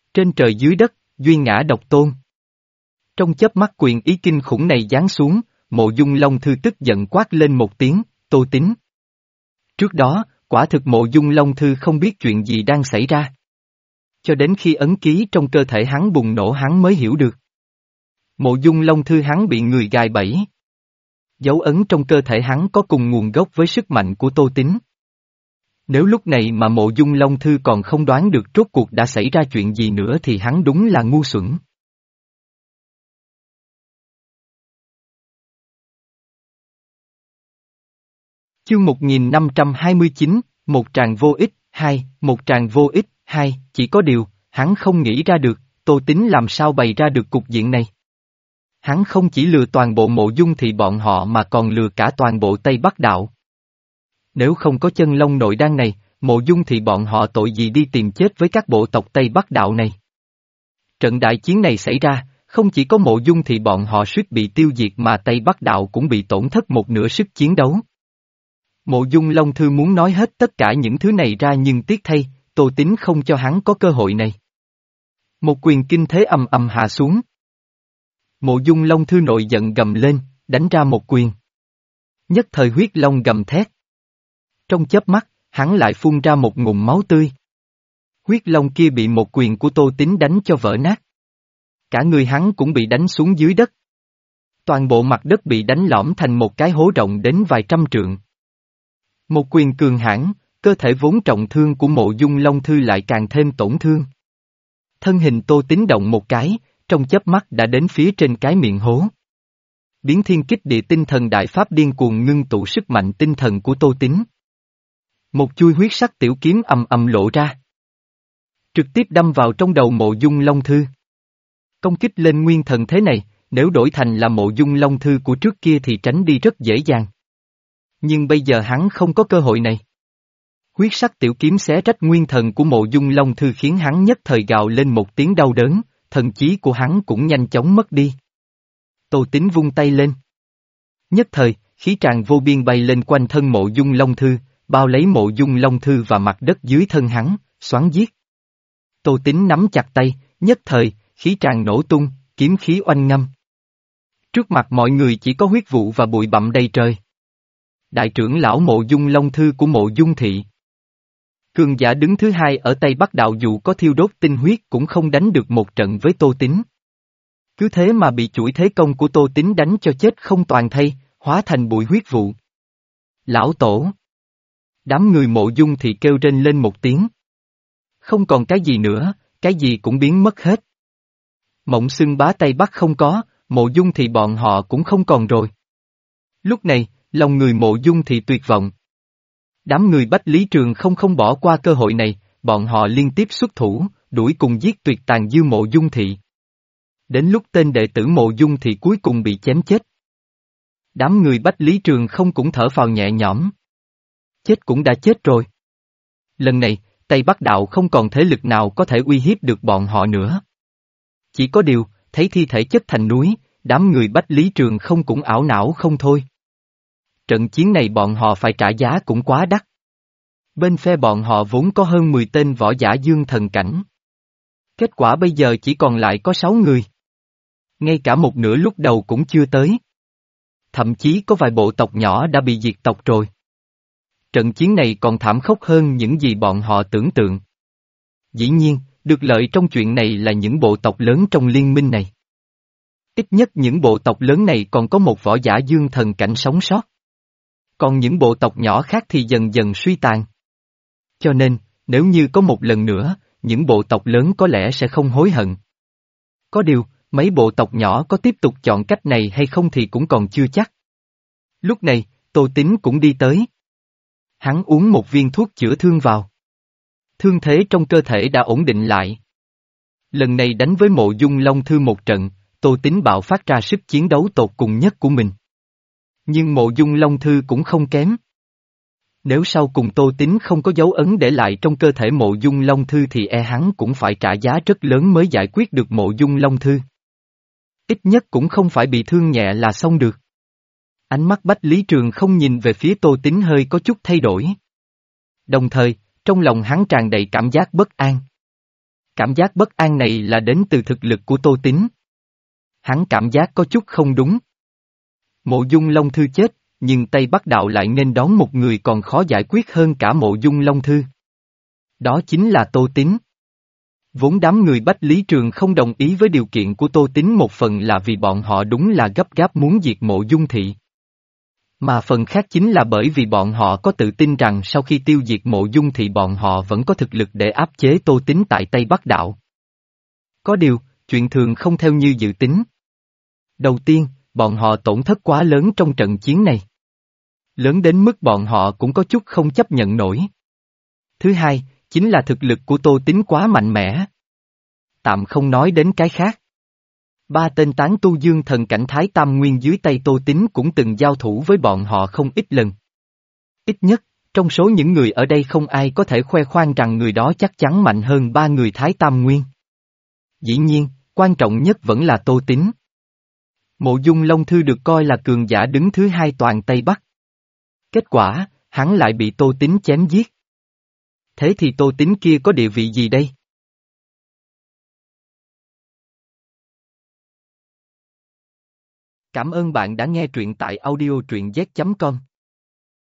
Trên trời dưới đất, duy ngã độc tôn. Trong chớp mắt quyền ý kinh khủng này giáng xuống, Mộ Dung Long Thư tức giận quát lên một tiếng, Tô Tín. Trước đó, quả thực Mộ Dung Long Thư không biết chuyện gì đang xảy ra. Cho đến khi ấn ký trong cơ thể hắn bùng nổ hắn mới hiểu được. Mộ Dung Long Thư hắn bị người gài bẫy. Dấu ấn trong cơ thể hắn có cùng nguồn gốc với sức mạnh của Tô Tín. Nếu lúc này mà Mộ Dung Long Thư còn không đoán được rốt cuộc đã xảy ra chuyện gì nữa thì hắn đúng là ngu xuẩn. Chương một nghìn năm trăm hai mươi chín, một tràng vô ích, hai, một tràng vô ích, hai, chỉ có điều, hắn không nghĩ ra được, Tô Tín làm sao bày ra được cục diện này. Hắn không chỉ lừa toàn bộ Mộ Dung thị bọn họ mà còn lừa cả toàn bộ Tây Bắc Đạo. Nếu không có chân long nội đan này, Mộ Dung thị bọn họ tội gì đi tìm chết với các bộ tộc Tây Bắc Đạo này. Trận đại chiến này xảy ra, không chỉ có Mộ Dung thị bọn họ suýt bị tiêu diệt mà Tây Bắc Đạo cũng bị tổn thất một nửa sức chiến đấu. Mộ Dung Long Thư muốn nói hết tất cả những thứ này ra nhưng tiếc thay, Tô Tín không cho hắn có cơ hội này. Một quyền kinh thế ầm ầm hạ xuống. Mộ Dung Long Thư nội giận gầm lên, đánh ra một quyền. Nhất thời huyết long gầm thét. Trong chớp mắt, hắn lại phun ra một ngụm máu tươi. Huyết long kia bị một quyền của Tô Tín đánh cho vỡ nát. Cả người hắn cũng bị đánh xuống dưới đất. Toàn bộ mặt đất bị đánh lõm thành một cái hố rộng đến vài trăm trượng. Một quyền cường hãn, cơ thể vốn trọng thương của Mộ Dung Long Thư lại càng thêm tổn thương. Thân hình Tô Tín động một cái, trong chớp mắt đã đến phía trên cái miệng hố. Biến thiên kích địa tinh thần đại pháp điên cuồng ngưng tụ sức mạnh tinh thần của Tô Tín. Một chuôi huyết sắc tiểu kiếm ầm ầm lộ ra. Trực tiếp đâm vào trong đầu Mộ Dung Long Thư. Công kích lên nguyên thần thế này, nếu đổi thành là Mộ Dung Long Thư của trước kia thì tránh đi rất dễ dàng. Nhưng bây giờ hắn không có cơ hội này. Huyết sắc tiểu kiếm xé rách nguyên thần của Mộ Dung Long Thư khiến hắn nhất thời gào lên một tiếng đau đớn, thần chí của hắn cũng nhanh chóng mất đi. Tô Tín vung tay lên. Nhất thời, khí tràn vô biên bay lên quanh thân Mộ Dung Long Thư, bao lấy Mộ Dung Long Thư và mặt đất dưới thân hắn, xoắn giết. Tô Tín nắm chặt tay, nhất thời, khí tràn nổ tung, kiếm khí oanh ngâm. Trước mặt mọi người chỉ có huyết vụ và bụi bặm đầy trời. Đại trưởng lão Mộ Dung Long Thư của Mộ Dung thị. Cường giả đứng thứ hai ở Tây Bắc Đạo dù có thiêu đốt tinh huyết cũng không đánh được một trận với Tô Tín. Cứ thế mà bị chuỗi thế công của Tô Tín đánh cho chết không toàn thây, hóa thành bụi huyết vụ. Lão Tổ! Đám người Mộ Dung thị kêu rên lên một tiếng. Không còn cái gì nữa, cái gì cũng biến mất hết. Mộng xưng bá Tây Bắc không có, Mộ Dung thị bọn họ cũng không còn rồi. Lúc này, lòng người Mộ Dung thị tuyệt vọng. Đám người Bách Lý Trường không không bỏ qua cơ hội này, bọn họ liên tiếp xuất thủ, đuổi cùng giết tuyệt tàn dư Mộ Dung thị. Đến lúc tên đệ tử Mộ Dung thị cuối cùng bị chém chết. Đám người Bách Lý Trường không cũng thở phào nhẹ nhõm. Chết cũng đã chết rồi. Lần này, Tây Bắc Đạo không còn thế lực nào có thể uy hiếp được bọn họ nữa. Chỉ có điều, thấy thi thể chất thành núi, đám người Bách Lý Trường không cũng ảo não không thôi. Trận chiến này bọn họ phải trả giá cũng quá đắt. Bên phe bọn họ vốn có hơn mười tên võ giả dương thần cảnh. Kết quả bây giờ chỉ còn lại có sáu người. Ngay cả một nửa lúc đầu cũng chưa tới. Thậm chí có vài bộ tộc nhỏ đã bị diệt tộc rồi. Trận chiến này còn thảm khốc hơn những gì bọn họ tưởng tượng. Dĩ nhiên, được lợi trong chuyện này là những bộ tộc lớn trong liên minh này. Ít nhất những bộ tộc lớn này còn có một võ giả dương thần cảnh sống sót. Còn những bộ tộc nhỏ khác thì dần dần suy tàn. Cho nên, nếu như có một lần nữa, những bộ tộc lớn có lẽ sẽ không hối hận. Có điều, mấy bộ tộc nhỏ có tiếp tục chọn cách này hay không thì cũng còn chưa chắc. Lúc này, Tô Tín cũng đi tới. Hắn uống một viên thuốc chữa thương vào. Thương thế trong cơ thể đã ổn định lại. Lần này đánh với Mộ Dung Long Thư một trận, Tô Tín bạo phát ra sức chiến đấu tột cùng nhất của mình. Nhưng Mộ Dung Long Thư cũng không kém. Nếu sau cùng Tô Tín không có dấu ấn để lại trong cơ thể Mộ Dung Long Thư thì e hắn cũng phải trả giá rất lớn mới giải quyết được Mộ Dung Long Thư. Ít nhất cũng không phải bị thương nhẹ là xong được. Ánh mắt Bách Lý Trường không nhìn về phía Tô Tín hơi có chút thay đổi. Đồng thời, trong lòng hắn tràn đầy cảm giác bất an. Cảm giác bất an này là đến từ thực lực của Tô Tín. Hắn cảm giác có chút không đúng. Mộ Dung Long Thư chết, nhưng Tây Bắc Đạo lại nên đón một người còn khó giải quyết hơn cả Mộ Dung Long Thư. Đó chính là Tô Tín. Vốn đám người Bách Lý Trường không đồng ý với điều kiện của Tô Tín, một phần là vì bọn họ đúng là gấp gáp muốn diệt Mộ Dung Thị. Mà phần khác chính là bởi vì bọn họ có tự tin rằng sau khi tiêu diệt Mộ Dung Thị bọn họ vẫn có thực lực để áp chế Tô Tín tại Tây Bắc Đạo. Có điều, chuyện thường không theo như dự tính. Đầu tiên, bọn họ tổn thất quá lớn trong trận chiến này. Lớn đến mức bọn họ cũng có chút không chấp nhận nổi. Thứ hai, chính là thực lực của Tô Tín quá mạnh mẽ. Tạm không nói đến cái khác. Ba tên tán tu dương thần cảnh Thái Tam Nguyên dưới tay Tô Tín cũng từng giao thủ với bọn họ không ít lần. Ít nhất, trong số những người ở đây không ai có thể khoe khoang rằng người đó chắc chắn mạnh hơn ba người Thái Tam Nguyên. Dĩ nhiên, quan trọng nhất vẫn là Tô Tín. Mộ Dung Long Thư được coi là cường giả đứng thứ hai toàn Tây Bắc. Kết quả, hắn lại bị Tô Tín chém giết. Thế thì Tô Tín kia có địa vị gì đây? Cảm ơn bạn đã nghe truyện tại audio truyện z chấm com.